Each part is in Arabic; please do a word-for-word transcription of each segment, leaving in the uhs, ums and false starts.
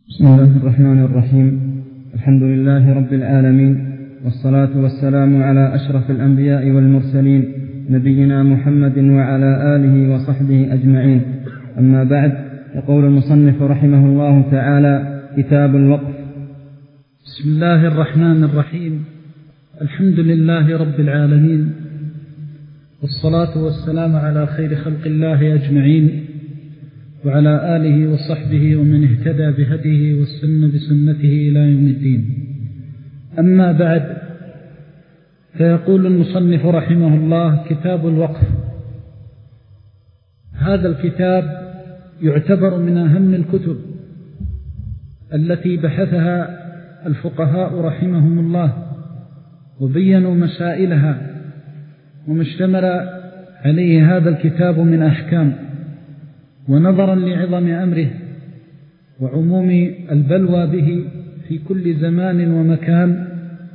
بسم الله الرحمن الرحيم. الحمد لله رب العالمين، والصلاة والسلام على أشرف الأنبياء والمرسلين نبينا محمد وعلى آله وصحبه أجمعين. أما بعد، يقول المصنف رحمه الله تعالى: كتاب الوقف. بسم الله الرحمن الرحيم. الحمد لله رب العالمين، والصلاة والسلام على خير خلق الله أجمعين، وعلى آله وصحبه ومن اهتدى بهديه والسن بسنته إلى يوم الدين. أما بعد، فيقول المصنف رحمه الله: كتاب الوقف. هذا الكتاب يعتبر من أهم الكتب التي بحثها الفقهاء رحمهم الله وبينوا مسائلها وما اشتمل عليه هذا الكتاب من أحكام. ونظرا لعظم أمره وعموم البلوى به في كل زمان ومكان،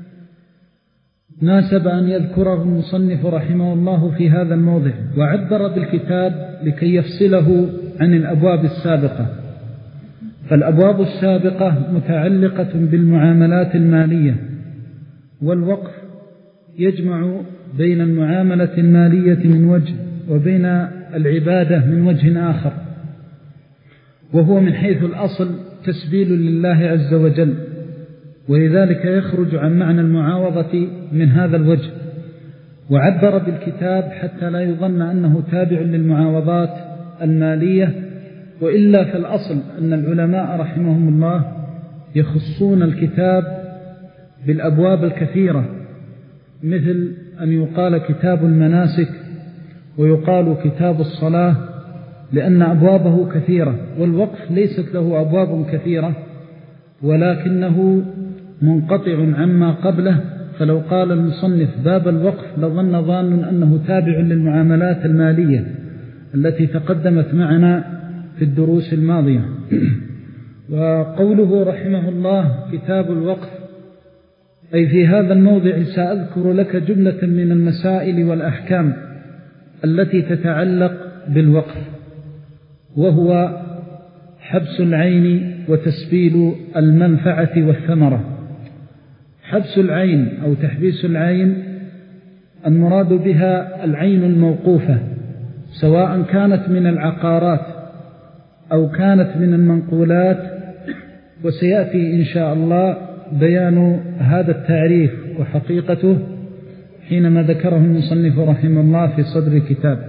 ناسب أن يذكره المصنف رحمه الله في هذا الموضع، وعبر بالكتاب لكي يفصله عن الأبواب السابقة. فالأبواب السابقة متعلقة بالمعاملات المالية، والوقف يجمع بين المعاملة المالية من وجه وبين العبادة من وجه آخر، وهو من حيث الأصل تسبيل لله عز وجل، ولذلك يخرج عن معنى المعاوضة من هذا الوجه. وعبر بالكتاب حتى لا يظن أنه تابع للمعاوضات المالية، وإلا في الأصل أن العلماء رحمهم الله يخصون الكتاب بالأبواب الكثيرة، مثل أن يقال كتاب المناسك ويقال كتاب الصلاة، لأن أبوابه كثيرة. والوقف ليست له أبواب كثيرة، ولكنه منقطع عما قبله. فلو قال المصنف باب الوقف لظن ظان أنه تابع للمعاملات المالية التي تقدمت معنا في الدروس الماضية. وقوله رحمه الله كتاب الوقف، أي في هذا الموضع سأذكر لك جملة من المسائل والأحكام التي تتعلق بالوقف، وهو حبس العين وتسبيل المنفعة والثمرة. حبس العين أو تحبيس العين المراد بها العين الموقوفة، سواء كانت من العقارات أو كانت من المنقولات، وسيأتي إن شاء الله بيان هذا التعريف وحقيقته حينما ذكره المصنف رحمه الله في صدر الكتاب.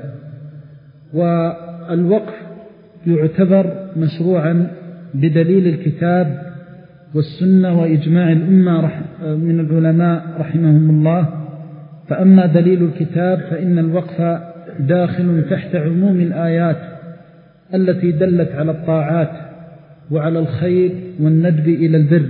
والوقف يعتبر مشروعا بدليل الكتاب والسنة وإجماع الأمة من العلماء رحمهم الله. فأما دليل الكتاب فإن الوقف داخل تحت عموم الآيات التي دلت على الطاعات وعلى الخير والندب إلى البر،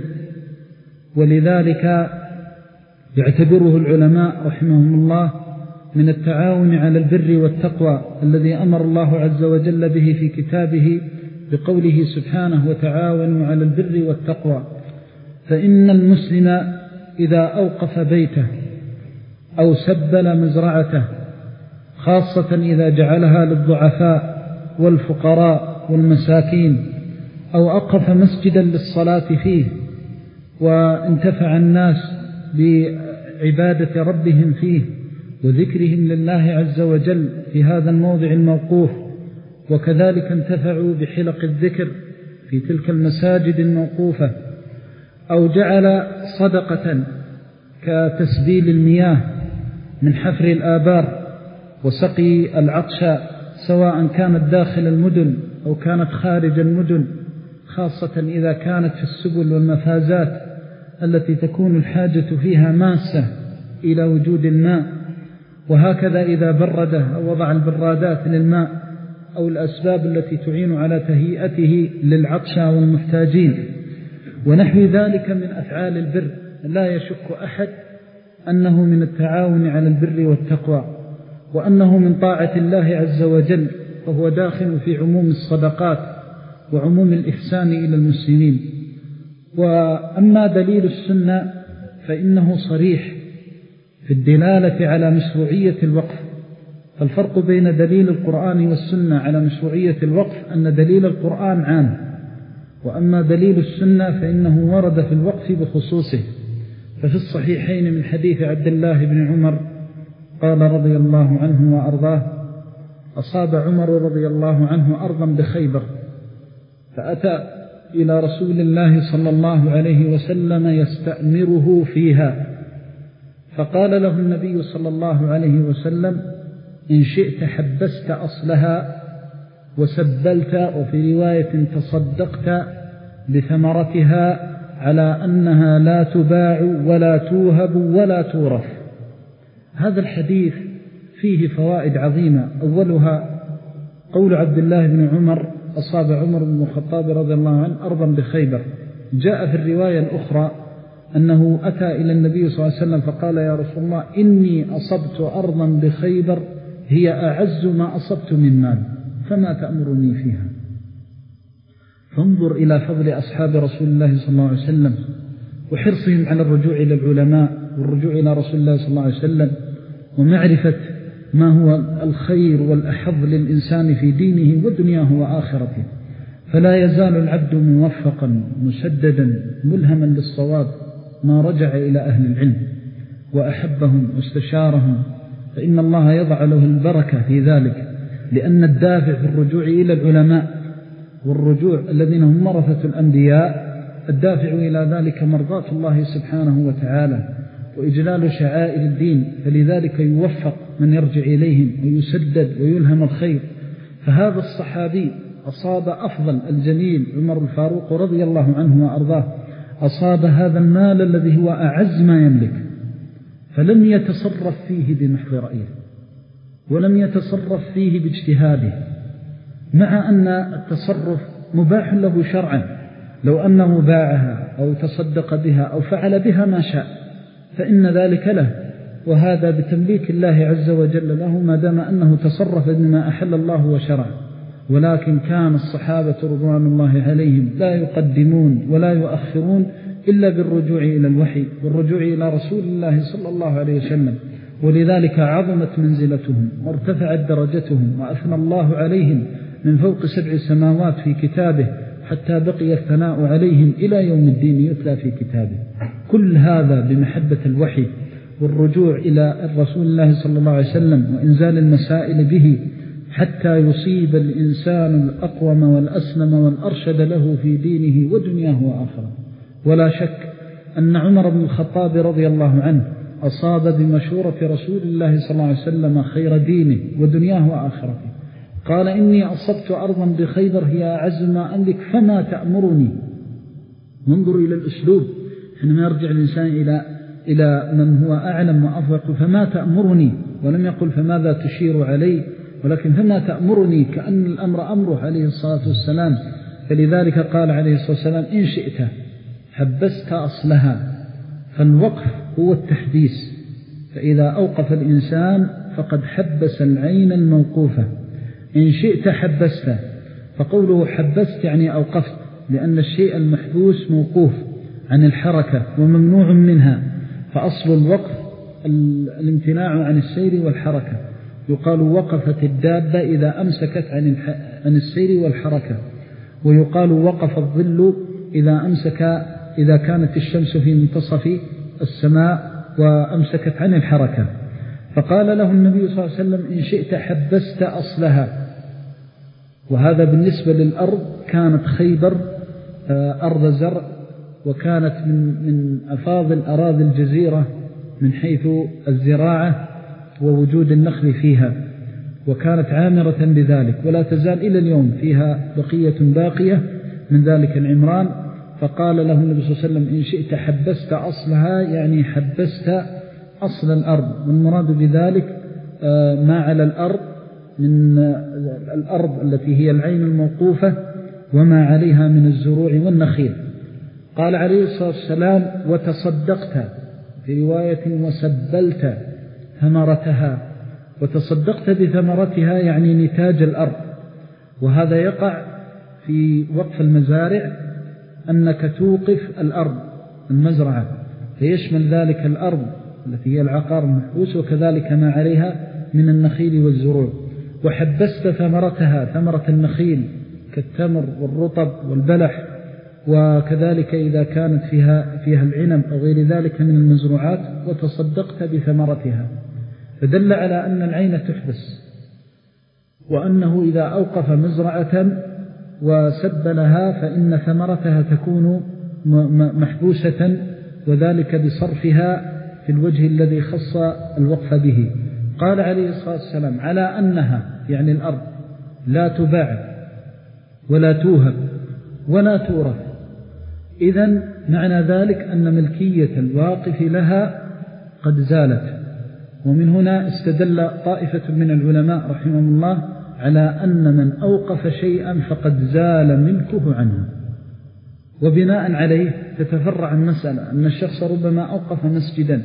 ولذلك يعتبره العلماء رحمهم الله من التعاون على البر والتقوى الذي أمر الله عز وجل به في كتابه بقوله سبحانه: وتعاونوا على البر والتقوى. فإن المسلم إذا أوقف بيته أو سبل مزرعته، خاصة إذا جعلها للضعفاء والفقراء والمساكين، أو أوقف مسجدا للصلاة فيه وانتفع الناس بعبادة ربهم فيه وذكرهم لله عز وجل في هذا الموضع الموقوف، وكذلك انتفعوا بحلق الذكر في تلك المساجد الموقوفة، أو جعل صدقة كتسبيل المياه من حفر الآبار وسقي العطشاء، سواء كانت داخل المدن أو كانت خارج المدن، خاصة إذا كانت في السبل والمفازات التي تكون الحاجة فيها ماسة إلى وجود الماء. وهكذا إذا برد أو وضع البرادات للماء أو الأسباب التي تعين على تهيئته للعطشى والمحتاجين ونحو ذلك من أفعال البر، لا يشك أحد أنه من التعاون على البر والتقوى، وأنه من طاعة الله عز وجل، فهو داخل في عموم الصدقات وعموم الإحسان إلى المسلمين. وأما دليل السنة فإنه صريح في الدلالة على مشروعية الوقف. فالفرق بين دليل القرآن والسنة على مشروعية الوقف أن دليل القرآن عام وأما دليل السنة فإنه ورد في الوقف بخصوصه. ففي الصحيحين من حديث عبد الله بن عمر قال رضي الله عنه وأرضاه: أصاب عمر رضي الله عنه أرضا بخيبر، فأتى إلى رسول الله صلى الله عليه وسلم يستأمره فيها، فقال له النبي صلى الله عليه وسلم: إن شئت حبست أصلها وسبلت، وفي رواية تصدقت بثمرتها على أنها لا تباع ولا توهب ولا تورث. هذا الحديث فيه فوائد عظيمة. أولها قول عبد الله بن عمر: أصاب عمر بن الخطاب رضي الله عنه أرضا بخيبر. جاء في الرواية الأخرى أنه أتى إلى النبي صلى الله عليه وسلم فقال: يا رسول الله، إني أصبت أرضا بخيبر هي أعز ما أصبت من مال، فما تأمرني فيها؟ فانظر إلى فضل أصحاب رسول الله صلى الله عليه وسلم وحرصهم على الرجوع إلى العلماء والرجوع إلى رسول الله صلى الله عليه وسلم، ومعرفة ما هو الخير والأحظ للإنسان في دينه ودنياه وآخرته. فلا يزال العبد موفقا مسددا ملهما للصواب ما رجع إلى أهل العلم وأحبهم واستشارهم، فإن الله يضع له البركة في ذلك، لأن الدافع في الرجوع إلى العلماء والرجوع الذين هم ورثة الأنبياء، الدافع إلى ذلك مرضاة الله سبحانه وتعالى وإجلال شعائر الدين، فلذلك يوفق من يرجع إليهم ويسدد ويلهم الخير. فهذا الصحابي أصاب أفضل الجليل عمر الفاروق رضي الله عنه وأرضاه، أصاب هذا المال الذي هو أعز ما يملك، فلم يتصرف فيه بمحض رأيه ولم يتصرف فيه باجتهاده، مع أن التصرف مباح له شرعا، لو أنه باعها أو تصدق بها أو فعل بها ما شاء فإن ذلك له، وهذا بتمليك الله عز وجل له ما دام أنه تصرف بما أحل الله وشرع. ولكن كان الصحابة رضوان الله عليهم لا يقدمون ولا يؤخرون إلا بالرجوع إلى الوحي والرجوع إلى رسول الله صلى الله عليه وسلم، ولذلك عظمت منزلتهم وارتفعت درجتهم وأثنى الله عليهم من فوق سبع سماوات في كتابه، حتى بقي الثناء عليهم إلى يوم الدين يتلى في كتابه. كل هذا بمحبة الوحي والرجوع إلى رسول الله صلى الله عليه وسلم وإنزال المسائل به، حتى يصيب الإنسان الأقوم والأسلم والأرشد له في دينه ودنياه وآخره. ولا شك أن عمر بن الخطاب رضي الله عنه أصاب بمشورة رسول الله صلى الله عليه وسلم خير دينه ودنياه وآخرته. قال: إني أصبت أرضا بخيبر هي أعز ما أملك، فما تأمرني؟ ننظر إلى الأسلوب حينما يرجع الإنسان إلى إلى من هو أعلم وأفوق. فما تأمرني، ولم يقل فماذا تشير علي، ولكن فما تأمرني، كأن الأمر أمره عليه الصلاة والسلام. فلذلك قال عليه الصلاة والسلام: إن شئت حبست أصلها. فالوقف هو التحبيس، فإذا أوقف الإنسان فقد حبس العين الموقوفة. إن شئت حبست، فقوله حبست يعني أوقفت، لأن الشيء المحبوس موقوف عن الحركة وممنوع منها، فأصل الوقف الامتناع عن السير والحركة. يقال وقفت الدابة إذا أمسكت عن السير والحركة، ويقال وقف الظل إذا أمسك إذا كانت الشمس في منتصف السماء وأمسكت عن الحركة. فقال له النبي صلى الله عليه وسلم: إن شئت حبست أصلها. وهذا بالنسبة للأرض كانت خيبر أرض زرع، وكانت من من أفاضل أراضي الجزيرة من حيث الزراعة ووجود النخل فيها، وكانت عامرة بذلك، ولا تزال إلى اليوم فيها بقية باقية من ذلك العمران. فقال له النبي صلى الله عليه وسلم: إن شئت حبست أصلها، يعني حبست أصل الأرض. والمراد بذلك ما على الأرض من الأرض التي هي العين الموقوفة وما عليها من الزروع والنخيل. قال عليه الصلاة والسلام: وتصدقت، في رواية وسبلت ثمرتها. وتصدقت بثمرتها يعني نتاج الأرض، وهذا يقع في وقف المزارع، أنك توقف الأرض المزرعة، فيشمل ذلك الأرض التي هي العقار المحبوس، وكذلك ما عليها من النخيل والزروع. وحبست ثمرتها، ثمرة النخيل كالتمر والرطب والبلح، وكذلك إذا كانت فيها, فيها العنب أو غير ذلك من المزروعات وتصدقت بثمرتها، فدل على أن العين تحبس، وأنه إذا أوقف مزرعة وسبلها فإن ثمرتها تكون محبوسة، وذلك بصرفها في الوجه الذي خص الوقف به. قال عليه الصلاة والسلام على أنها يعني الأرض لا تباع ولا توهب ولا تورث. إذن معنى ذلك أن ملكية الواقف لها قد زالت. ومن هنا استدل طائفة من العلماء رحمهم الله على أن من أوقف شيئا فقد زال ملكه عنه. وبناء عليه تتفرع المسألة أن الشخص ربما أوقف مسجدا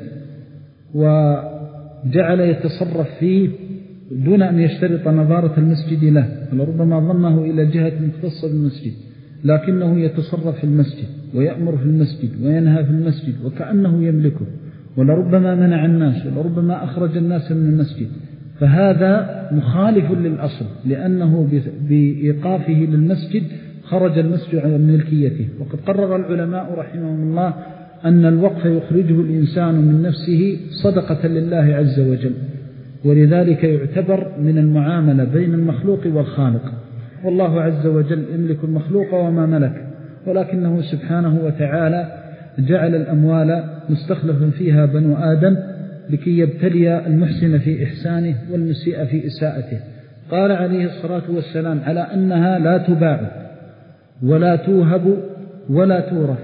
وجعل يتصرف فيه دون أن يشترط نظارة المسجد له، ولربما ضمه إلى جهة مختصة بالمسجد، لكنه يتصرف في المسجد ويأمر في المسجد وينهى في المسجد وكأنه يملكه، ولربما منع الناس ولربما أخرج الناس من المسجد. فهذا مخالف للأصل، لأنه بإيقافه للمسجد خرج المسجد عن ملكيته. وقد قرر العلماء رحمهم الله أن الوقف يخرجه الإنسان من نفسه صدقة لله عز وجل، ولذلك يعتبر من المعاملة بين المخلوق والخالق. والله عز وجل يملك المخلوق وما ملك، ولكنه سبحانه وتعالى جعل الأموال مستخلفا فيها بنو آدم لكي يبتلي المحسن في إحسانه والمسيء في إساءته. قال عليه الصلاة والسلام على أنها لا تباع ولا توهب ولا تورث.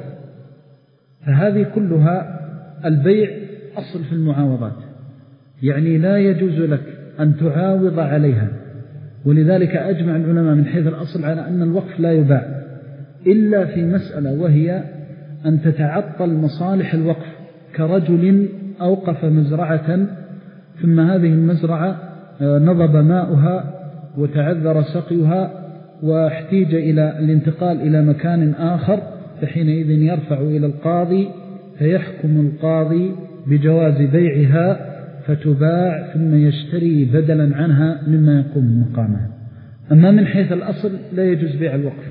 فهذه كلها البيع أصل في المعاوضات، يعني لا يجوز لك أن تعاوض عليها. ولذلك أجمع العلماء من حيث الأصل على أن الوقف لا يباع إلا في مسألة، وهي أن تتعطل مصالح الوقف، كرجل أوقف مزرعة ثم هذه المزرعة نضب ماؤها وتعذر سقيها واحتيج إلى الانتقال إلى مكان آخر، فحينئذ يرفع إلى القاضي فيحكم القاضي بجواز بيعها فتباع ثم يشتري بدلا عنها مما يقوم مقامها. أما من حيث الأصل لا يجوز بيع الوقف.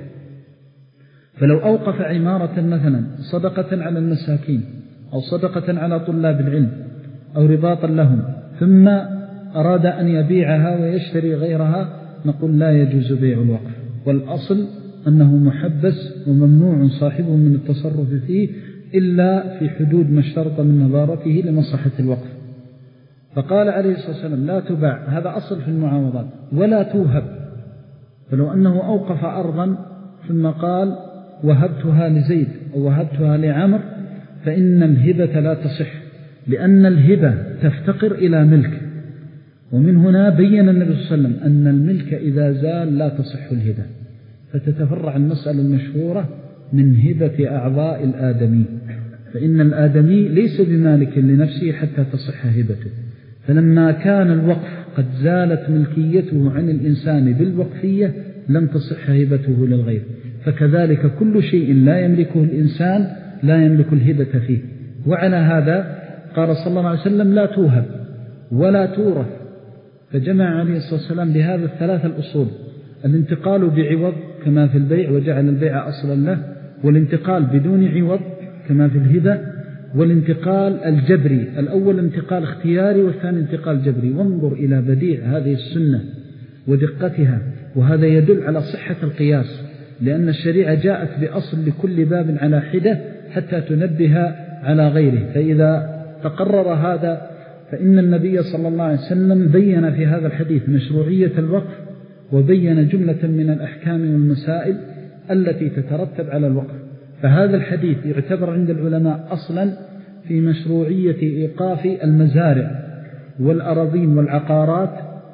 فلو أوقف عمارة مثلا صدقة على المساكين أو صدقة على طلاب العلم أو رباطا لهم ثم أراد أن يبيعها ويشتري غيرها، نقول لا يجوز بيع الوقف، والأصل أنه محبس وممنوع صاحبه من التصرف فيه إلا في حدود ما اشترط من نظارته لمصلحة الوقف. فقال عليه الصلاة والسلام لا تباع، هذا أصل في المعاوضات، ولا توهب. فلو أنه أوقف أرضا ثم قال وهبتها لزيد أو وهبتها لعمر، فإن الهبة لا تصح، لأن الهبة تفتقر إلى ملك. ومن هنا بيّن النبي صلى الله عليه وسلم أن الملك إذا زال لا تصح الهبة. فتتفرع المسألة المشهورة من هبة أعضاء الآدمي، فإن الآدمي ليس بمالك لنفسه حتى تصح هبته. فلما كان الوقف قد زالت ملكيته عن الإنسان بالوقفية لم تصح هبته للغير. فكذلك كل شيء لا يملكه الإنسان لا يملك الهبة فيه. وعلى هذا قال صلى الله عليه وسلم لا توهب ولا تورث. فجمع عليه الصلاة والسلام بهذا الثلاثة الأصول: الانتقال بعوض كما في البيع وجعل البيع أصلا له، والانتقال بدون عوض كما في الهبة، والانتقال الجبري، الأول انتقال اختياري والثاني انتقال جبري. وانظر إلى بديع هذه السنة ودقتها، وهذا يدل على صحة القياس، لأن الشريعة جاءت بأصل لكل باب على حدة حتى تنبه على غيره. فإذا تقرر هذا فإن النبي صلى الله عليه وسلم بيّن في هذا الحديث مشروعية الوقف، وبيّن جملة من الأحكام والمسائل التي تترتب على الوقف. فهذا الحديث يعتبر عند العلماء أصلا في مشروعية إيقاف المزارع والأراضين والعقارات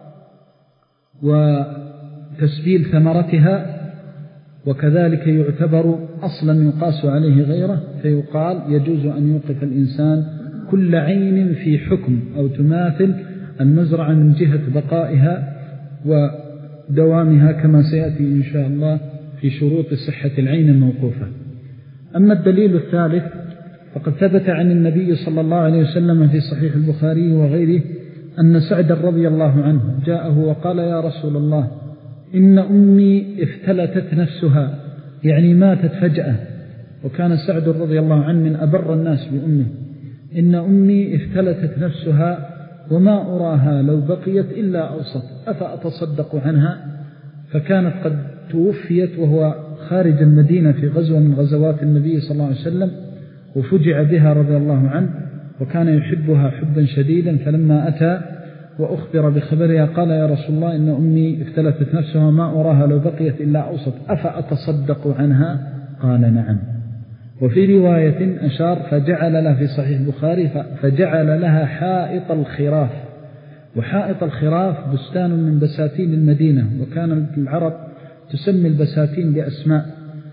وتسبيل ثمرتها، وكذلك يعتبر أصلا يقاس عليه غيره، فيقال يجوز أن يوقف الإنسان كل عين في حكم أو تماثل المزرعة من جهة بقائها ودوامها، كما سيأتي إن شاء الله في شروط صحة العين الموقوفة. أما الدليل الثالث فقد ثبت عن النبي صلى الله عليه وسلم في صحيح البخاري وغيره أن سعد رضي الله عنه جاءه وقال يا رسول الله إن أمي افتلتت نفسها، يعني ماتت فجأة وكان سعد رضي الله عنه من أبر الناس بأمه: إن أمي افتلتت نفسها وما أراها لو بقيت إلا أوسط، أفأتصدق عنها؟ فكانت قد توفيت وهو خارج المدينة في غزوة من غزوات النبي صلى الله عليه وسلم، وفجع بها رضي الله عنه، وكان يحبها حبا شديدا. فلما أتى وأخبر بخبرها قال: يا رسول الله، إن أمي افتلتت نفسها وما أراها لو بقيت إلا أوسط، أفأتصدق عنها؟ قال: نعم. وفي رواية أشار فجعل لها في صحيح البخاري فجعل لها حائط الخراف. وحائط الخراف بستان من بساتين المدينة، وكان العرب تسمي البساتين بأسماء،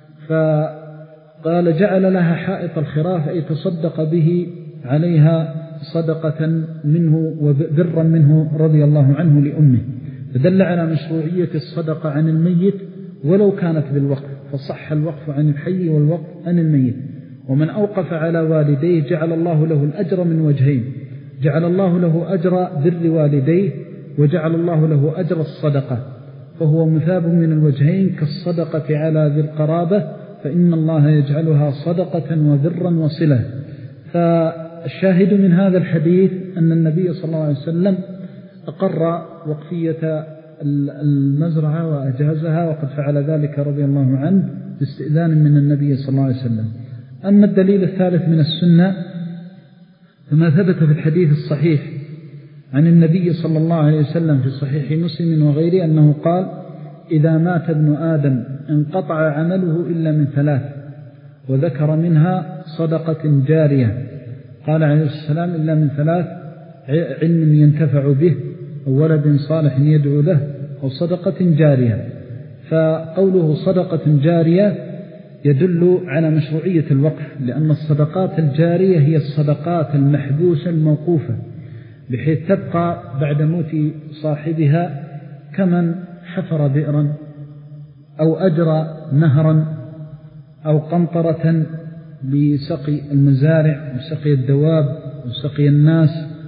فقال جعل لها حائط الخراف أي تصدق به عليها صدقة منه وبرا منه رضي الله عنه لأمه. فدل على مشروعية الصدقة عن الميت ولو كانت بالوقف، فصح الوقف عن الحي والوقف عن الميت. ومن أوقف على والديه جعل الله له الأجر من وجهين: جعل الله له أجر بر والديه، وجعل الله له أجر الصدقة، فهو مثاب من الوجهين كالصدقة على ذي القرابة، فإن الله يجعلها صدقة وبرا وصلة. فالشاهد من هذا الحديث أن النبي صلى الله عليه وسلم أقر وقفية المزرعة وأجازها، وقد فعل ذلك رضي الله عنه باستئذان من النبي صلى الله عليه وسلم. أما الدليل الثالث من السنة فما ثبت في الحديث الصحيح عن النبي صلى الله عليه وسلم في صحيح مسلم وغيره أنه قال: إذا مات ابن آدم انقطع عمله إلا من ثلاث، وذكر منها صدقة جارية. قال عليه السلام: إلا من ثلاث: علم ينتفع به، أو ولد صالح يدعو له، أو صدقة جارية. فقوله صدقة جارية يدل على مشروعية الوقف، لأن الصدقات الجارية هي الصدقات المحبوسة الموقوفة، بحيث تبقى بعد موت صاحبها كمن حفر بئرا أو أجرى نهرا أو قنطرة لسقي المزارع وسقي الدواب وسقي الناس.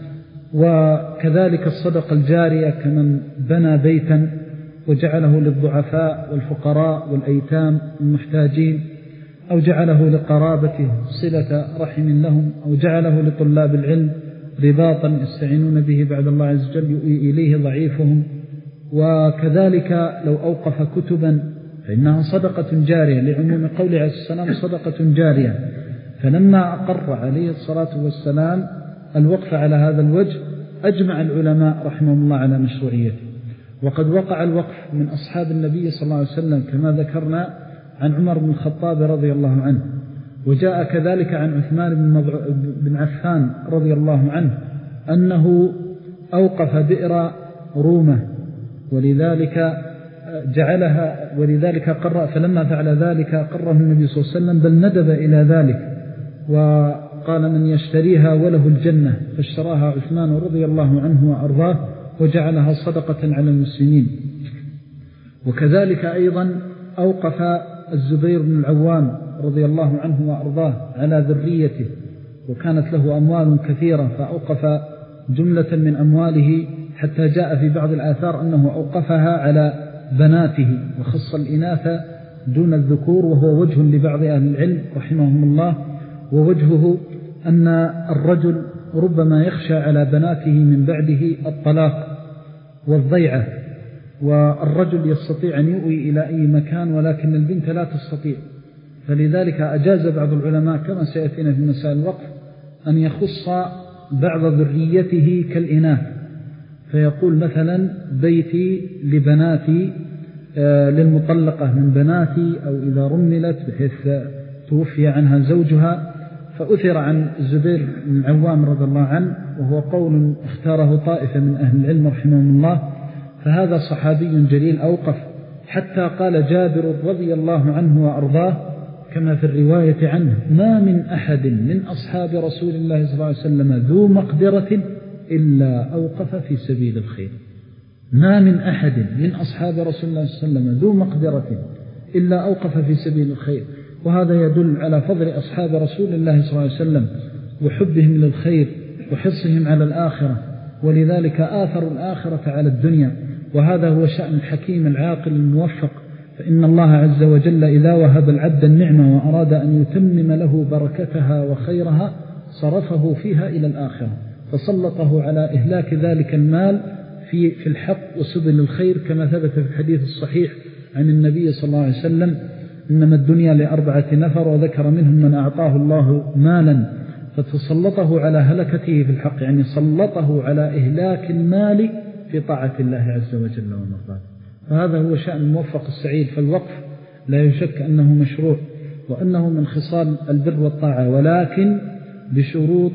وكذلك الصدقة الجارية كمن بنى بيتا وجعله للضعفاء والفقراء والأيتام المحتاجين، أو جعله لقرابته صلة رحم لهم، أو جعله لطلاب العلم رباطا يستعينون به بعد الله عز وجل يؤوي إليه ضعيفهم. وكذلك لو أوقف كتبا فإنها صدقة جارية، لعموم قوله عليه السلام: صدقة جارية. فلما أقر عليه الصلاة والسلام الوقف على هذا الوجه أجمع العلماء رحمهم الله على مشروعيته. وقد وقع الوقف من أصحاب النبي صلى الله عليه وسلم كما ذكرنا عن عمر بن الخطاب رضي الله عنه، وجاء كذلك عن عثمان بن عفان رضي الله عنه أنه أوقف بئر رومة، ولذلك جعلها ولذلك قرأ، فلما فعل ذلك قرأه النبي صلى الله عليه وسلم، بل ندب إلى ذلك وقال: من يشتريها وله الجنة، فاشتراها عثمان رضي الله عنه وأرضاه وجعلها صدقة على المسلمين. وكذلك أيضا أوقف الزبير بن العوام رضي الله عنه وأرضاه على ذريته، وكانت له أموال كثيرة، فأوقف جملة من أمواله، حتى جاء في بعض الآثار أنه أوقفها على بناته وخص الإناث دون الذكور، وهو وجه لبعض أهل العلم رحمهم الله. ووجهه أن الرجل ربما يخشى على بناته من بعده الطلاق والضيعة، والرجل يستطيع أن يؤوي إلى أي مكان ولكن البنت لا تستطيع، فلذلك أجاز بعض العلماء كما سيأتينا في مسائل الوقف أن يخص بعض ذريته كالإناث، فيقول مثلا: بيتي لبناتي للمطلقة من بناتي، أو إذا رملت بحيث توفي عنها زوجها. فأثر عن الزبير بن العوام رضي الله عنه، وهو قول اختاره طائفة من أهل العلم رحمهم الله، فهذا صحابي جليل أوقف، حتى قال جابر رضي الله عنه وأرضاه كما في الرواية عنه: ما من أحد من أصحاب رسول الله صلى الله عليه وسلم ذو مقدرة إلا أوقف في سبيل الخير. ما من أحد من أصحاب رسول الله صلى الله عليه وسلم ذو مقدرة إلا أوقف في سبيل الخير. وهذا يدل على فضل أصحاب رسول الله صلى الله عليه وسلم وحبهم للخير وحرصهم على الآخرة، ولذلك آثروا الآخرة على الدنيا. وهذا هو شأن الحكيم العاقل الموفق فإن الله عز وجل إذا وهب العبد النعمة وأراد أن يتمم له بركتها وخيرها صرفه فيها إلى الآخرة، فسلطه على إهلاك ذلك المال في في الحق وسبل الخير، كما ثبت في الحديث الصحيح عن النبي صلى الله عليه وسلم: إنما الدنيا لأربعة نفر، وذكر منهم من أعطاه الله مالا فتسلطه على هلكته في الحق، يعني سلطه على إهلاك المال في طاعة الله عز وجل ومرضاته. فهذا هو شأن الموفق السعيد. فالوقف لا يشك أنه مشروع وأنه من خصال البر والطاعة، ولكن بشروط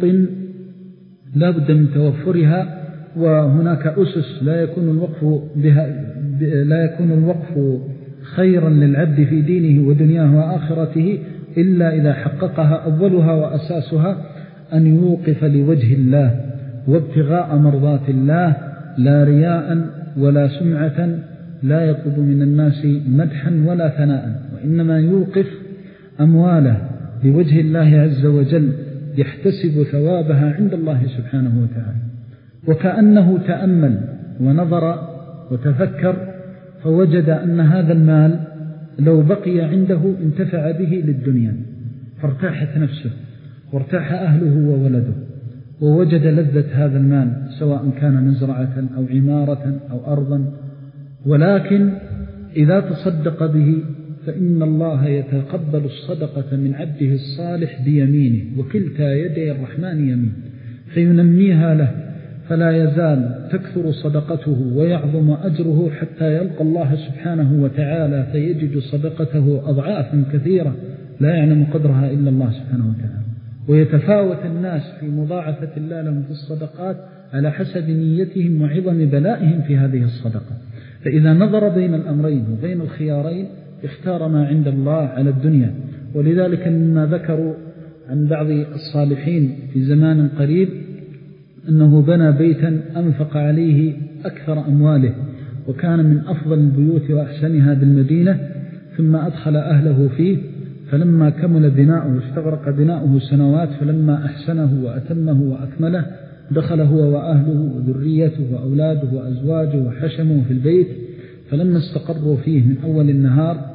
لا بد من توفرها، وهناك أسس لا يكون الوقف بها لا يكون الوقف خيرا للعبد في دينه ودنياه وآخرته إلا إذا حققها. أولها وأساسها أن يوقف لوجه الله وابتغاء مرضات الله، لا رياء ولا سمعة، لا يطلب من الناس مدحا ولا ثناء، وإنما يوقف أمواله لوجه الله عز وجل يحتسب ثوابها عند الله سبحانه وتعالى. وكأنه تأمل ونظر وتفكر فوجد أن هذا المال لو بقي عنده انتفع به للدنيا، فارتاحت نفسه وارتاح أهله وولده، ووجد لذة هذا المال سواء كان مزرعة أو عمارة أو أرضا. ولكن إذا تصدق به فإن الله يتقبل الصدقة من عبده الصالح بيمينه، وكلتا يدي الرحمن يمين، فينميها له، فلا يزال تكثر صدقته ويعظم أجره حتى يلقى الله سبحانه وتعالى، فيجد صدقته أضعافا كثيرة لا يعلم قدرها إلا الله سبحانه وتعالى. ويتفاوت الناس في مضاعفة الله لهم في الصدقات على حسب نيتهم وعظم بلائهم في هذه الصدقة. فإذا نظر بين الأمرين وبين الخيارين اختار ما عند الله على الدنيا. ولذلك مما ذكروا عن بعض الصالحين في زمان قريب أنه بنى بيتا أنفق عليه أكثر أمواله، وكان من أفضل البيوت وأحسنها بالمدينة، ثم أدخل أهله فيه، فلما كمل بناؤه استغرق بناؤه سنوات، فلما أحسنه وأتمه وأكمله دخل هو وأهله وذريته وأولاده وأزواجه وحشمه في البيت. فلما استقروا فيه من أول النهار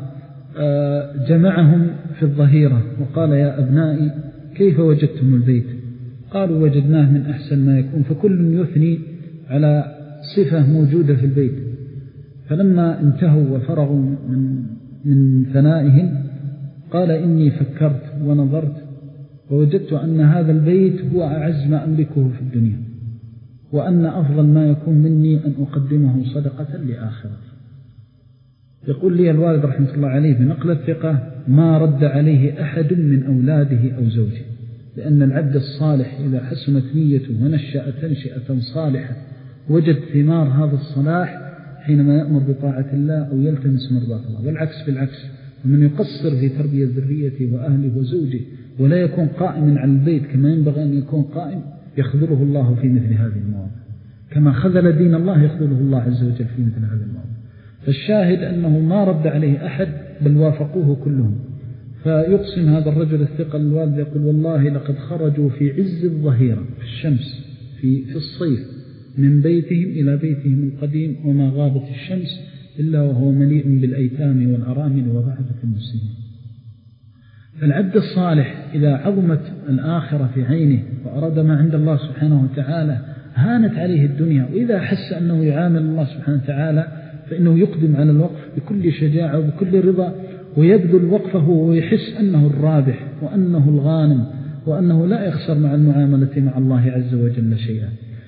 جمعهم في الظهيرة وقال: يا أبنائي كيف وجدتم البيت؟ قالوا: وجدناه من أحسن ما يكون. فكل يثني على صفة موجودة في البيت. فلما انتهوا وفرغوا من, من ثنائهم قال: إني فكرت ونظرت ووجدت أن هذا البيت هو أعز ما أملكه في الدنيا، وأن أفضل ما يكون مني أن أقدمه صدقة لآخرتي. يقول لي الوالد رحمة الله عليه بنقل الثقة: ما رد عليه أحد من أولاده أو زوجه، لأن العبد الصالح إذا حسنت نيته ونشأ تنشئة صالحة وجد ثمار هذا الصلاح حينما يأمر بطاعة الله أو يلتمس مرضات الله، والعكس بالعكس. ومن يقصر في تربية ذريته وأهله وزوجه ولا يكون قائما على البيت كما ينبغي أن يكون قائم يخذله الله في مثل هذه المواضع، كما خذل دين الله يخذله الله عز وجل في مثل هذه المواضع. فالشاهد أنه ما رد عليه أحد بل وافقوه كلهم. فيقسم هذا الرجل الثقة الوالد يقول: والله لقد خرجوا في عز الظهيرة في الشمس في, في الصيف من بيتهم إلى بيتهم القديم، وما غابت الشمس إلا وهو مليء بالأيتام والأرامل وضعفة المسلمين. فالعبد الصالح إذا عظمت الآخرة في عينه وأراد ما عند الله سبحانه وتعالى هانت عليه الدنيا، وإذا حس أنه يعامل الله سبحانه وتعالى فإنه يقدم على الوقف بكل شجاعة وبكل رضا، ويبذل وقفه ويحس أنه الرابح وأنه الغانم وأنه لا يخسر مع المعاملة مع الله عز وجل شيئا.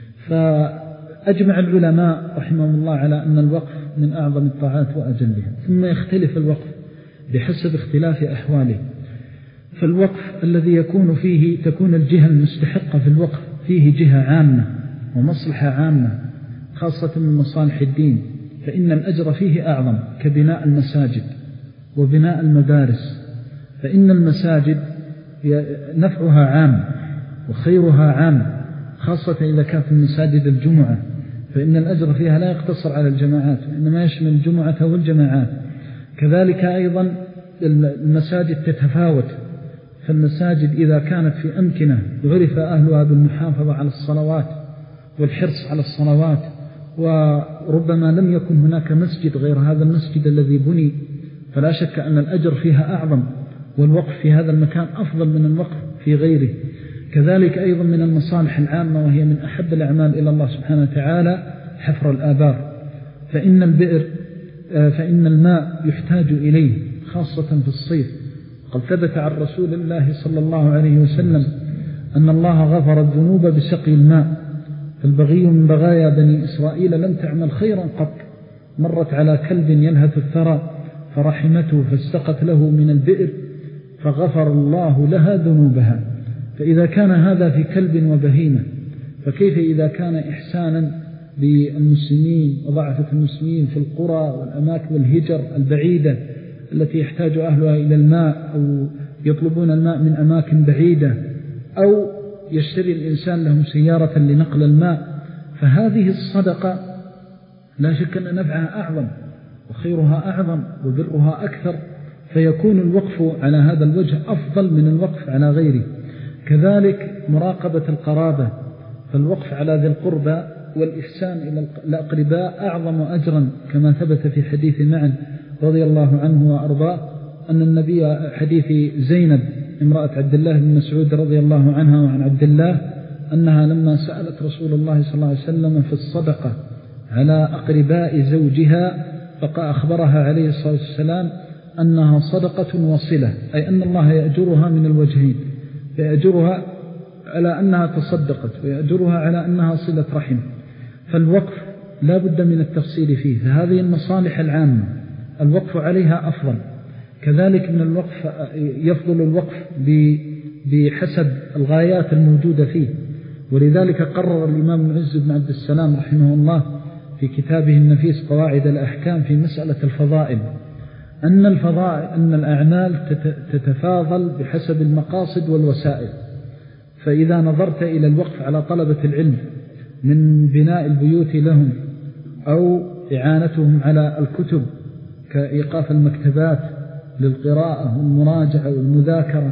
فأجمع العلماء رحمهم الله على أن الوقف من أعظم الطاعات وأجلها. ثم يختلف الوقف بحسب اختلاف أحواله. فالوقف الذي يكون فيه تكون الجهة المستحقة في الوقف فيه جهة عامة ومصلحة عامة خاصة من مصالح الدين، فإن الأجر فيه أعظم، كبناء المساجد وبناء المدارس. فإن المساجد نفعها عام وخيرها عام، خاصة إذا كانت المساجد الجمعة، فإن الأجر فيها لا يقتصر على الجماعات وإنما يشمل الجمعة والجماعات. كذلك أيضا المساجد تتفاوت، فالمساجد إذا كانت في أمكنة عرف أهلها بالمحافظة على الصلوات والحرص على الصلوات، وربما لم يكن هناك مسجد غير هذا المسجد الذي بني فلا شك أن الأجر فيها أعظم، والوقف في هذا المكان أفضل من الوقف في غيره. كذلك أيضا من المصالح العامة، وهي من أحب الأعمال إلى الله سبحانه وتعالى، حفر الآبار. فإن البئر فإن الماء يحتاج إليه خاصة في الصيف. قد ثبت عن رسول الله صلى الله عليه وسلم أن الله غفر الذنوب بسقي الماء. فالبغي من بغايا بني إسرائيل لم تعمل خيرا قط، مرت على كلب ينهث الثرى فرحمته فاستقت له من البئر فغفر الله لها ذنوبها. فإذا كان هذا في كلب وبهيمة، فكيف إذا كان إحسانا بالمسلمين وضعفة المسلمين في القرى والأماكن والهجر البعيدة التي يحتاج أهلها إلى الماء، أو يطلبون الماء من أماكن بعيدة، أو يشتري الإنسان لهم سيارة لنقل الماء. فهذه الصدقة لا شك أن نفعها أعظم وخيرها أعظم وبرها أكثر، فيكون الوقف على هذا الوجه أفضل من الوقف على غيره. كذلك مراقبة القرابة، فالوقف على ذي القربى والإحسان إلى الأقرباء أعظم أجرا، كما ثبت في حديث معن رضي الله عنه وأرضاه أن النبي، حديث زينب امرأة عبد الله بن مسعود رضي الله عنها وعن عبد الله، أنها لما سألت رسول الله صلى الله عليه وسلم في الصدقة على أقرباء زوجها، فأخبرها عليه الصلاة والسلام أنها صدقة وصلة، أي أن الله يأجرها من الوجهين، فيأجرها على أنها تصدقت ويأجرها على أنها صلة رحم. فالوقف لا بد من التفصيل فيه، فهذه المصالح العامة الوقف عليها أفضل. كذلك من الوقف يفضل الوقف بحسب الغايات الموجودة فيه، ولذلك قرر الإمام العز بن عبد السلام رحمه الله في كتابه النفيس قواعد الأحكام في مسألة الفضائل أن الفضائل أن الأعمال تتفاضل بحسب المقاصد والوسائل. فإذا نظرت إلى الوقف على طلبة العلم من بناء البيوت لهم أو إعانتهم على الكتب كإيقاف المكتبات للقراءة والمراجعة والمذاكرة،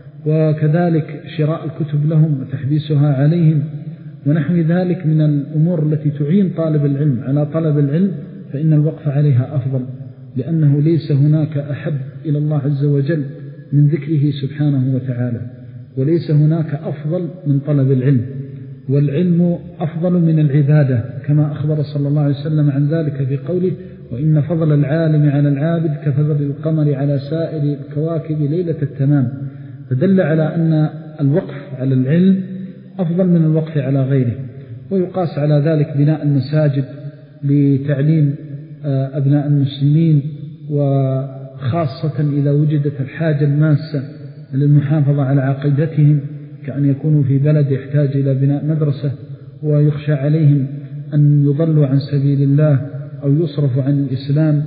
وكذلك شراء الكتب لهم وتحبيسها عليهم ونحو ذلك من الأمور التي تعين طالب العلم على طلب العلم، فإن الوقف عليها أفضل، لأنه ليس هناك أحب إلى الله عز وجل من ذكره سبحانه وتعالى، وليس هناك أفضل من طلب العلم، والعلم أفضل من العبادة، كما أخبر صلى الله عليه وسلم عن ذلك في قوله: وإن فضل العالم على العابد كفضل القمر على سائر الكواكب ليلة التمام. فدل على أن الوقف على العلم أفضل من الوقف على غيره. ويقاس على ذلك بناء المساجد لتعليم أبناء المسلمين، وخاصة إذا وجدت الحاجة الماسة للمحافظة على عقيدتهم، كأن يكونوا في بلد يحتاج إلى بناء مدرسة ويخشى عليهم أن يضلوا عن سبيل الله أو يصرفوا عن الإسلام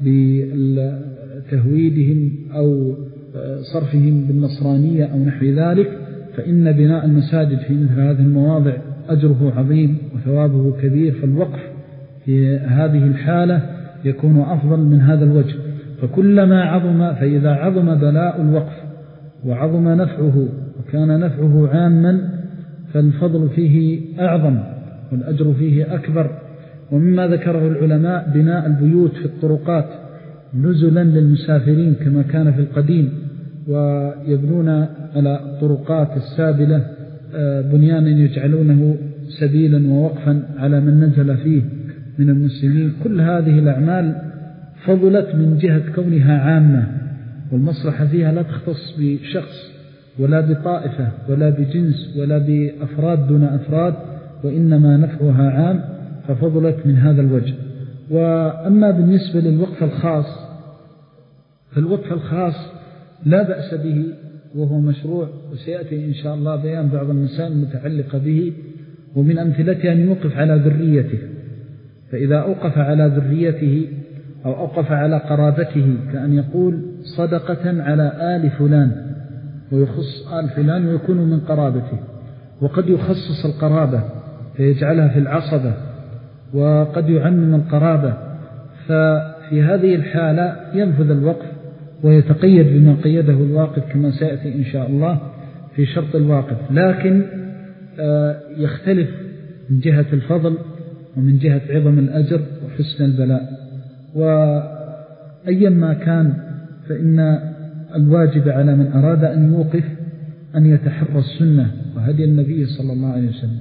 بتهويدهم أو صرفهم بالنصرانية أو نحو ذلك، فإن بناء المساجد في مثل هذه المواضع أجره عظيم وثوابه كبير. فالوقف في هذه الحالة يكون أفضل من هذا الوجه. فكلما عظم فإذا عظم بلاء الوقف وعظم نفعه وكان نفعه عاما، فالفضل فيه أعظم والأجر فيه أكبر. ومما ذكره العلماء بناء البيوت في الطرقات نزلا للمسافرين كما كان في القديم، ويبنون على الطرقات السابلة بنيانا يجعلونه سبيلا ووقفا على من نزل فيه من المسلمين. كل هذه الأعمال فضلت من جهة كونها عامة، والمصلحة فيها لا تختص بشخص ولا بطائفة ولا بجنس ولا بأفراد دون أفراد، وإنما نفعها عام، ففضلت من هذا الوجه. وأما بالنسبة للوقف الخاص، فالوقف الخاص لا بأس به وهو مشروع، وسيأتي إن شاء الله بيان بعض المسائل المتعلقة به. ومن أمثلته أن يوقف على ذريته، فإذا أوقف على ذريته أو أوقف على قرابته، كأن يقول صدقة على آل فلان، ويخص آل فلان ويكون من قرابته. وقد يخصص القرابة فيجعلها في العصبة، وقد يعمم القرابة. ففي هذه الحالة ينفذ الوقف ويتقيد بما قيده الواقف كما سيأتي إن شاء الله في شرط الواقف، لكن يختلف من جهة الفضل ومن جهة عظم الأجر وحسن البلاء. أيما كان فإن الواجب على من أراد أن يوقف أن يتحرى السنة وهدي النبي صلى الله عليه وسلم،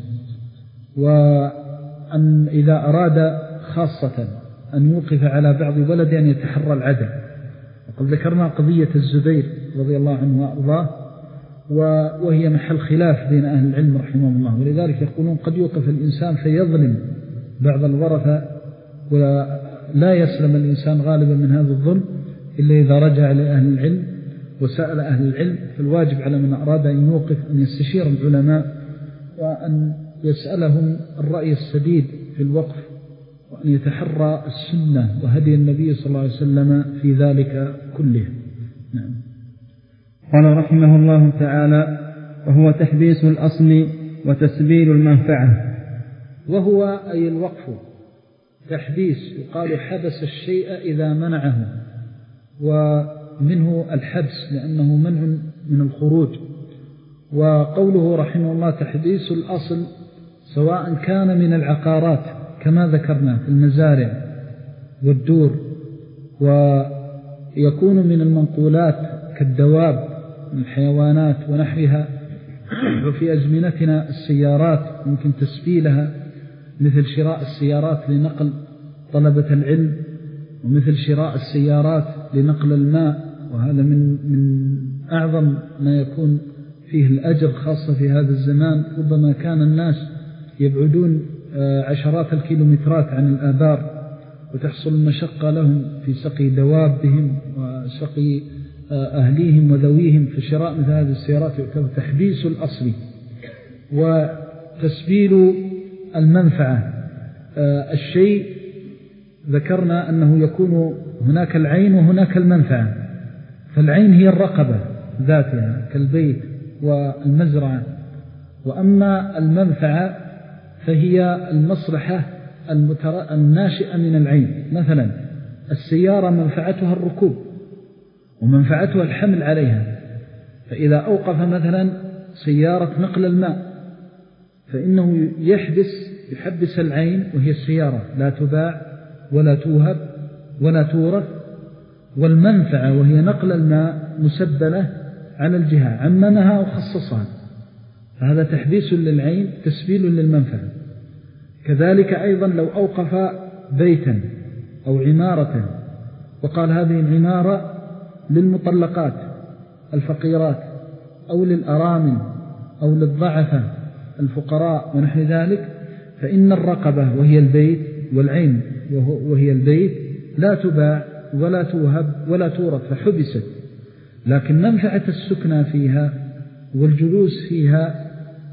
وأن إذا أراد خاصة أن يوقف على بعض ولد أن يتحرى العدل. وقد ذكرنا قضية الزبير رضي الله عنه وأرضاه، وهي محل خلاف بين أهل العلم رحمهم الله، ولذلك يقولون قد يوقف الإنسان فيظلم بعض الورثة، ولا يسلم الإنسان غالبا من هذا الظلم إلا إذا رجع لأهل العلم وسأل أهل العلم. فالواجب على من أراد أن يوقف أن يستشير العلماء وأن يسألهم الرأي السديد في الوقف، وأن يتحرى السنة وهدي النبي صلى الله عليه وسلم في ذلك كله. نعم. قال رحمه الله تعالى: وهو تحبيس الأصل وتسبيل المنفعة. وهو أي الوقف تحبيس، يقال حبس الشيء إذا منعه، ومنه الحبس لأنه منع من الخروج. وقوله رحمه الله تحبيس الأصل سواء كان من العقارات كما ذكرنا في المزارع والدور، ويكون من المنقولات كالدواب من الحيوانات ونحوها، وفي أزمنتنا السيارات يمكن تسبيلها، مثل شراء السيارات لنقل طلبة العلم، ومثل شراء السيارات لنقل الماء، وهذا من من أعظم ما يكون فيه الأجر خاصة في هذا الزمان. ربما كان الناس يبعدون عشرات الكيلومترات عن الآبار، وتحصل المشقة لهم في سقي دوابهم وسقي أهليهم وذويهم، في شراء مثل هذه السيارات يعتبر تحبيس الأصل. وتسبيل المنفعة، الشيء ذكرنا أنه يكون هناك العين وهناك المنفعة، فالعين هي الرقبة ذاتها كالبيت والمزرعة، وأما المنفعة فهي المصلحة الناشئة من العين. مثلا السيارة منفعتها الركوب ومنفعتها الحمل عليها، فإذا أوقف مثلا سيارة نقل الماء فإنه يحبس يحبس العين وهي السيارة، لا تباع ولا توهب ولا تورث، والمنفعة وهي نقل الماء مسبلة على الجهة، عممها وخصصها، فهذا تحبيس للعين تسبيل للمنفعة. كذلك أيضا لو أوقف بيتا أو عمارة وقال هذه العمارة للمطلقات الفقيرات أو للأرامل أو للضعفة الفقراء ونحو ذلك، فإن الرقبة وهي البيت والعين وهي البيت لا تباع ولا توهب ولا تورث، فحبست. لكن منفعة السكنى فيها والجلوس فيها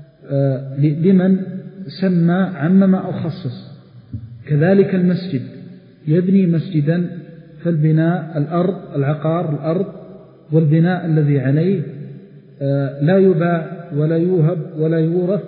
لمن سمى عمم أو خصص. كذلك المسجد، يبني مسجدا فالبناء الأرض العقار الأرض والبناء الذي عليه لا يباع ولا يوهب ولا يورث،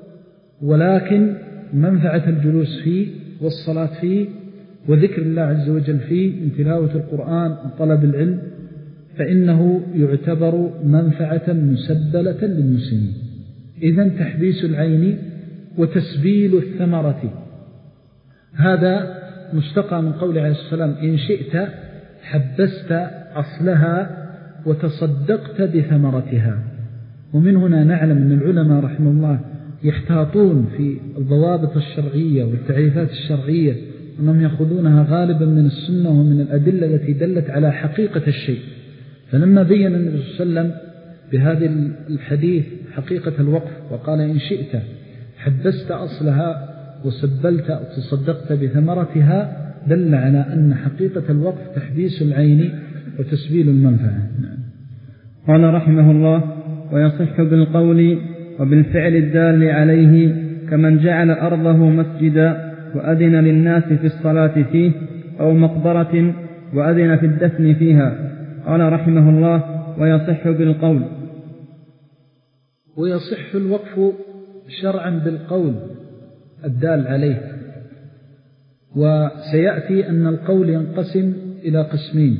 ولكن منفعة الجلوس فيه والصلاة فيه وذكر الله عز وجل فيه من تلاوة القرآن وطلب العلم، فإنه يعتبر منفعة مسبلة للمسلمين. إذن تحبيس العين وتسبيل الثمرة، هذا مشتقى من قول عليه السلام: إن شئت حبست أصلها وتصدقت بثمرتها. ومن هنا نعلم أن العلماء رحمه الله يحتاطون في الضوابط الشرعية والتعريفات الشرعية، أنهم يأخذونها غالبا من السنة ومن الأدلة التي دلت على حقيقة الشيء. فلما بين النبي صلى الله عليه وسلم بهذا الحديث حقيقة الوقف وقال: إن شئت حبست أصلها وسبلت أو تصدقت بثمرتها، دل على أن حقيقة الوقف تحبيس العين وتسبيل المنفعة. قال رحمه الله: ويصح بالقول وبالفعل الدال عليه، كمن جعل أرضه مسجدا وأذن للناس في الصلاة فيه، أو مقبرة وأذن في الدفن فيها. قال رحمه الله: ويصح بالقول. ويصح الوقف شرعا بالقول الدال عليه. وسيأتي أن القول ينقسم إلى قسمين: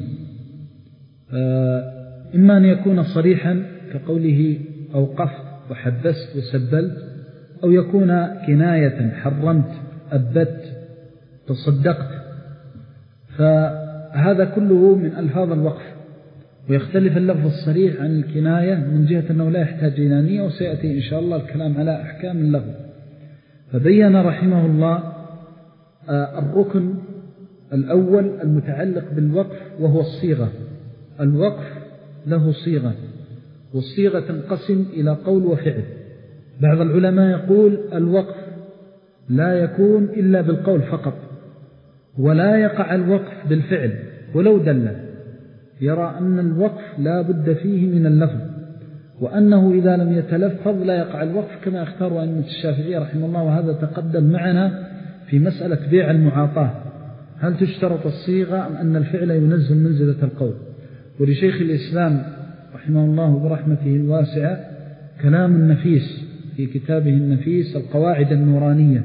إما أن يكون صريحا كقوله أوقفت وحبست وسبلت، أو يكون كناية حرمت أبت تصدقت. هذا كله من ألفاظ الوقف، ويختلف اللفظ الصريح عن الكناية من جهة أنه لا يحتاج إلى نية، وسيأتي إن شاء الله الكلام على أحكام اللفظ. فبين رحمه الله الركن الأول المتعلق بالوقف وهو الصيغة. الوقف له صيغة، والصيغة تنقسم إلى قول وفعل. بعض العلماء يقول الوقف لا يكون إلا بالقول فقط، ولا يقع الوقف بالفعل ولو دل، يرى أن الوقف لا بد فيه من اللفظ، وأنه إذا لم يتلفظ لا يقع الوقف كما اختار أئمة الشافعية رحمه الله. وهذا تقدم معنا في مسألة بيع المعاطاة، هل تشترط الصيغة أم أن الفعل ينزل منزلة القول؟ ولشيخ الإسلام رحمه الله برحمته الواسعة كلام نفيس في كتابه النفيس القواعد النورانية،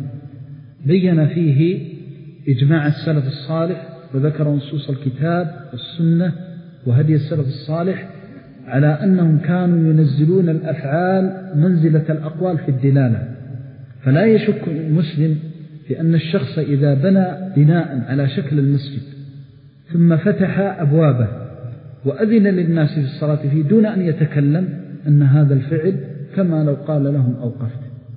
بين فيه إجماع السلف الصالح، وذكر نصوص الكتاب والسنة وهدي السلف الصالح على أنهم كانوا ينزلون الأفعال منزلة الأقوال في الدلالة. فلا يشك المسلم في أن الشخص إذا بنى بناء على شكل المسجد ثم فتح أبوابه وأذن للناس في الصلاة فيه دون أن يتكلم أن هذا الفعل كما لو قال لهم أوقفت.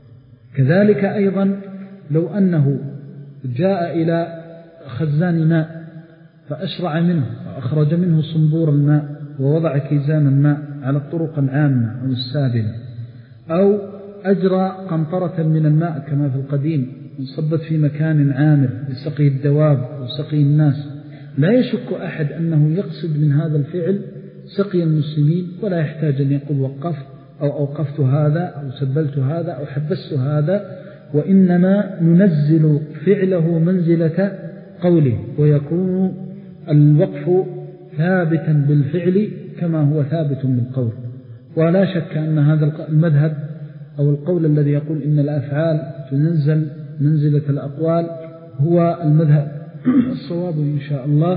كذلك أيضا لو أنه جاء إلى خزان ماء فأشرع منه وأخرج منه صنبور الماء ووضع كيزان الماء على الطرق العامة أو السابلة، أو أجرى قنطرة من الماء كما في القديم انصبت في مكان عامر لسقي الدواب وسقي الناس، لا يشك أحد أنه يقصد من هذا الفعل سقي المسلمين، ولا يحتاج أن يقول وقفت أو أوقفت هذا أو سبلت هذا أو حبست هذا، وإنما ننزل فعله منزلة قوله، ويكون الوقف ثابتا بالفعل كما هو ثابت بالقول. ولا شك أن هذا المذهب أو القول الذي يقول إن الأفعال تنزل منزلة الأقوال هو المذهب الصواب إن شاء الله،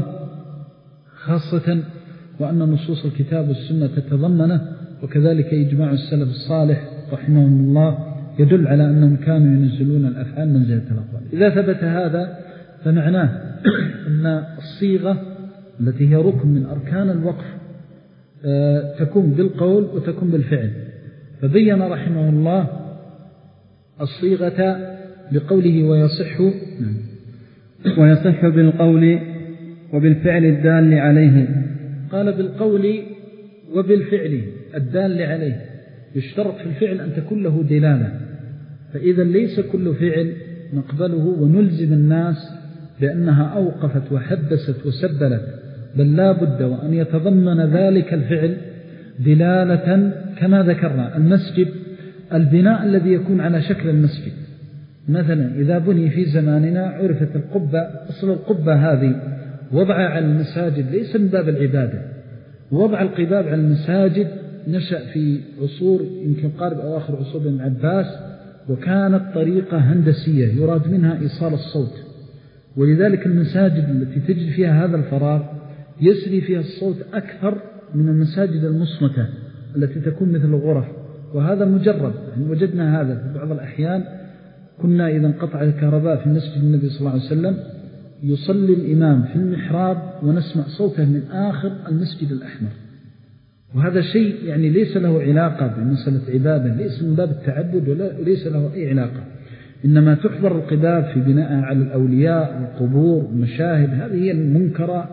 خاصة وأن نصوص الكتاب والسنة تتضمنه، وكذلك إجماع السلف الصالح رحمهم الله يدل على أنهم كانوا ينزلون الأفعال منزلة الأقوال. إذا ثبت هذا فمعناه أن الصيغة التي هي ركن من أركان الوقف تكون بالقول وتكون بالفعل. فبين رحمه الله الصيغة بقوله ويصح ويصح بالقول وبالفعل الدال عليه. قال بالقول وبالفعل الدال عليه، يشترط في الفعل أن تكون له دلالة، فإذا ليس كل فعل نقبله ونلزم الناس بأنها أوقفت وحبست وسبلت، بل لا بد وأن يتضمن ذلك الفعل دلالة كما ذكرنا. المسجد البناء الذي يكون على شكل المسجد، مثلا إذا بني في زماننا عرفت القبة، أصل القبة هذه وضع على المساجد ليس من باب العبادة، وضع القباب على المساجد نشأ في عصور يمكن قارب أواخر عصور ابن عباس، وكانت طريقة هندسية يراد منها إيصال الصوت، ولذلك المساجد التي تجد فيها هذا الفراغ يسري فيها الصوت أكثر من المساجد المصمتة التي تكون مثل الغرف. وهذا مجرب، يعني وجدنا هذا في بعض الأحيان. كنا إذا انقطع الكهرباء في مسجد النبي صلى الله عليه وسلم يصلي الإمام في المحراب ونسمع صوته من آخر المسجد الأحمر، وهذا شيء يعني ليس له علاقة بمسألة عبادة، ليس من باب التعبد وليس له أي علاقة، إنما تحضر القباب في بناء على الأولياء والقبور والمشاهد. هذه هي المنكرة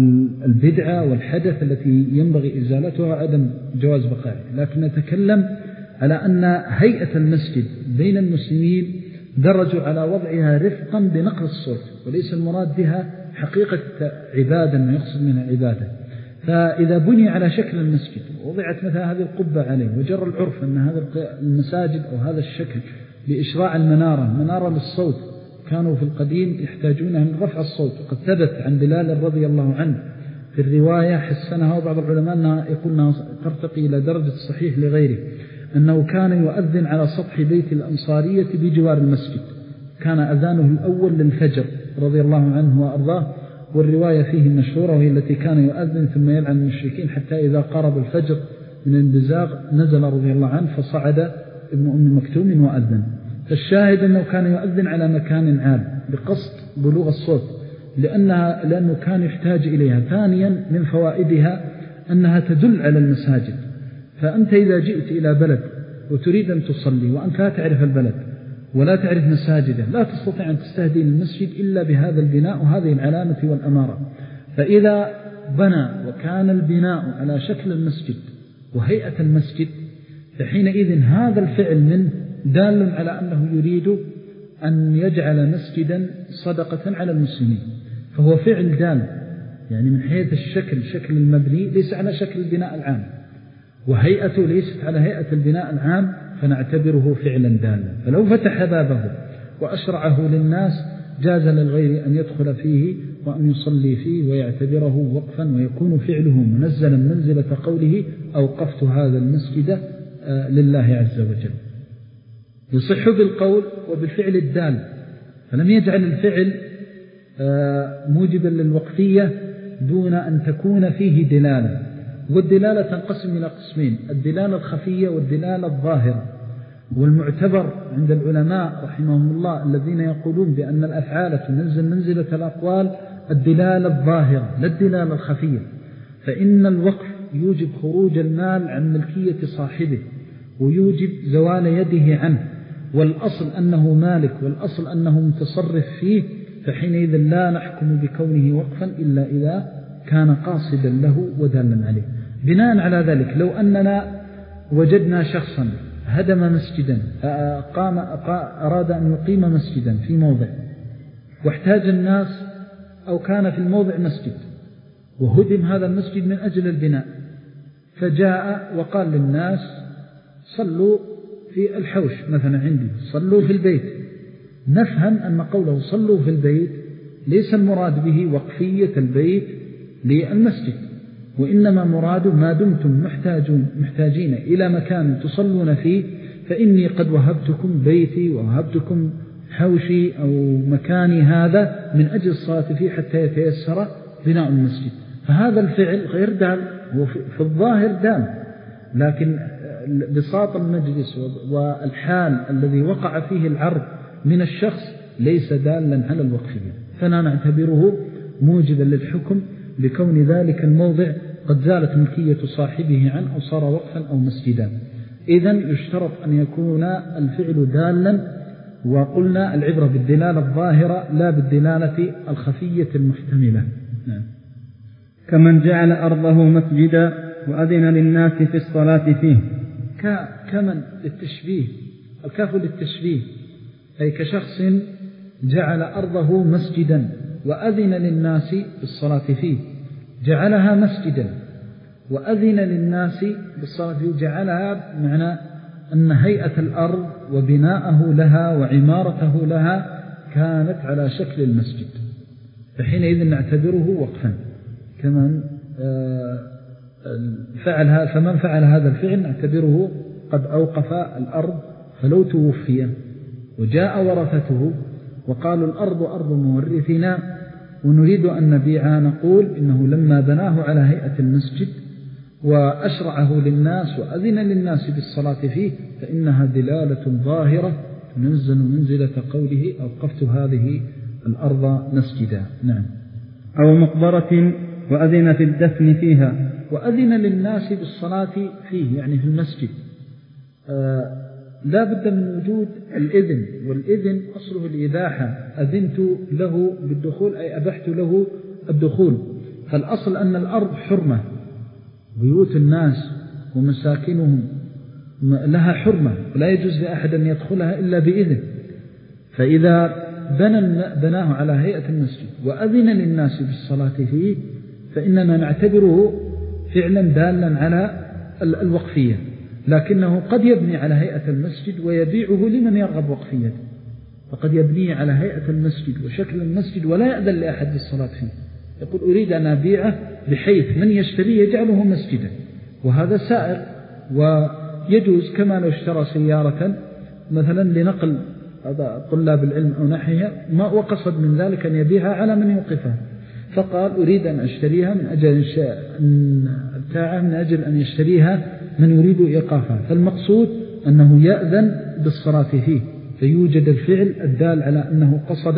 والبدعة والحدث التي ينبغي إزالتها عدم جواز بقائه. لكن نتكلم على أن هيئة المسجد بين المسلمين درجوا على وضعها رفقا بنقل الصوت، وليس المراد بها حقيقة عبادة ما يقصد منها عبادة. فإذا بني على شكل المسجد وضعت مثلا هذه القبة عليه، وجرى العرف أن هذا المساجد أو هذا الشكل لإشراع المنارة منارة للصوت، كانوا في القديم يحتاجونها من رفع الصوت. وقد ثبت عن بلال رضي الله عنه في الرواية حسنها وبعض العلماء أنها يقولنا ترتقي إلى درجة الصحيح لغيره، أنه كان يؤذن على سطح بيت الأنصارية بجوار المسجد، كان أذانه الأول للفجر رضي الله عنه وأرضاه. والرواية فيه المشهورة وهي التي كان يؤذن ثم يلعن المشركين حتى إذا قرب الفجر من الانبزاغ نزل رضي الله عنه فصعد ابن أم مكتوم وأذن. فالشاهد أنه كان يؤذن على مكان عال بقصد بلوغ الصوت، لأنها لأنه كان يحتاج إليها. ثانيا من فوائدها أنها تدل على المساجد. فأنت إذا جئت إلى بلد وتريد أن تصلي وأنت لا تعرف البلد ولا تعرف مساجده، لا تستطيع أن تستهدي المسجد إلا بهذا البناء وهذه العلامة والأمارة. فإذا بنى وكان البناء على شكل المسجد وهيئة المسجد، فحينئذ هذا الفعل منه دال على أنه يريد أن يجعل مسجدا صدقة على المسلمين، فهو فعل دال يعني من حيث الشكل، شكل المبني ليس على شكل البناء العام، وهيئته ليست على هيئة البناء العام، فنعتبره فعلا دالا. فلو فتح بابه وأشرعه للناس جاز للغير أن يدخل فيه وأن يصلي فيه ويعتبره وقفا، ويكون فعله منزلا منزلة قوله أوقفت هذا المسجد لله عز وجل. يصح بالقول وبالفعل الدال، فلم يجعل الفعل موجبا للوقفية دون أن تكون فيه دلالة. والدلالة تنقسم إلى قسمين: الدلالة الخفية والدلالة الظاهرة. والمعتبر عند العلماء رحمهم الله الذين يقولون بأن الأفعال تنزل منزلة الأقوال الدلالة الظاهرة لا الدلالة الخفية، فإن الوقف يوجب خروج المال عن ملكية صاحبه ويوجب زوال يده عنه، والأصل أنه مالك والأصل أنه متصرف فيه، فحينئذ لا نحكم بكونه وقفا إلا إذا كان قاصدا له ودالا عليه. بناء على ذلك لو أننا وجدنا شخصا هدم مسجدا، قام أراد أن يقيم مسجدا في موضع واحتاج الناس، أو كان في الموضع مسجد وهدم هذا المسجد من أجل البناء، فجاء وقال للناس صلوا في الحوش مثلا عندي، صلوا في البيت، نفهم أن قوله صلوا في البيت ليس المراد به وقفية البيت للمسجد، وإنما مراد ما دمتم محتاجون محتاجين إلى مكان تصلون فيه، فإني قد وهبتكم بيتي ووهبتكم حوشي أو مكاني هذا من أجل الصلاة فيه حتى يتيسر بناء المسجد. فهذا الفعل غير دال، وفي الظاهر دال، لكن بساط المجلس والحال الذي وقع فيه العرض من الشخص ليس دالا على الوقفية، فلا نعتبره موجبا للحكم بكون ذلك الموضع قد زالت ملكية صاحبه عنه أو صار وقفا أو مسجدا. إذن يشترط أن يكون الفعل دالا، وقلنا العبرة بالدلالة الظاهرة لا بالدلالة الخفية المحتملة. نعم. كمن جعل أرضه مسجدا وأذن للناس في الصلاة فيه. كمن للتشبيه، الكاف للتشبيه، أي كشخص جعل أرضه مسجدا وأذن للناس بالصلاة فيه. جعلها مسجدا وأذن للناس بالصلاة فيه، جعلها معنى أن هيئة الأرض وبناءه لها وعمارته لها كانت على شكل المسجد، فحينئذ نعتبره وقفا. كمن فعلها فمن فعل هذا الفعل نعتبره قد أوقف الأرض. فلو توفي وجاء ورثته وقالوا الأرض أرض مورثنا ونريد أن نبيعها، نقول إنه لما بناه على هيئة المسجد وأشرعه للناس وأذن للناس بالصلاة فيه فإنها دلالة ظاهرة تنزل منزلة قوله أوقفت هذه الأرض مسجدا. نعم. أو مقبرة وأذن في الدفن فيها. وأذن للناس بالصلاة فيه يعني في المسجد. آه لا بد من وجود الإذن، والإذن أصله الإباحة، أذنت له بالدخول أي أبحت له الدخول. فالأصل أن الأرض حرمة، بيوت الناس ومساكنهم لها حرمة ولا يجوز لأحد أن يدخلها إلا بإذن. فإذا بنى بناه على هيئة المسجد وأذن للناس بالصلاة فيه فإننا نعتبره فعلا دالا على الوقفية، لكنه قد يبني على هيئة المسجد ويبيعه لمن يرغب وقفيته، فقد يبنيه على هيئة المسجد وشكل المسجد ولا يأذن لأحد بالصلاة فيه، يقول أريد أن أبيعه بحيث من يشتريه يجعله مسجدا، وهذا سائر ويجوز. كما لو اشترى سيارة مثلا لنقل طلاب العلم أو نحيها ما وقصد من ذلك أن يبيعها على من يوقفها، فقال أريد أن أشتريها من أجل بتاعه من أجل أن يشتريها من يريد إيقافها، فالمقصود أنه يأذن بالصلاة فيه، فيوجد الفعل الدال على أنه قصده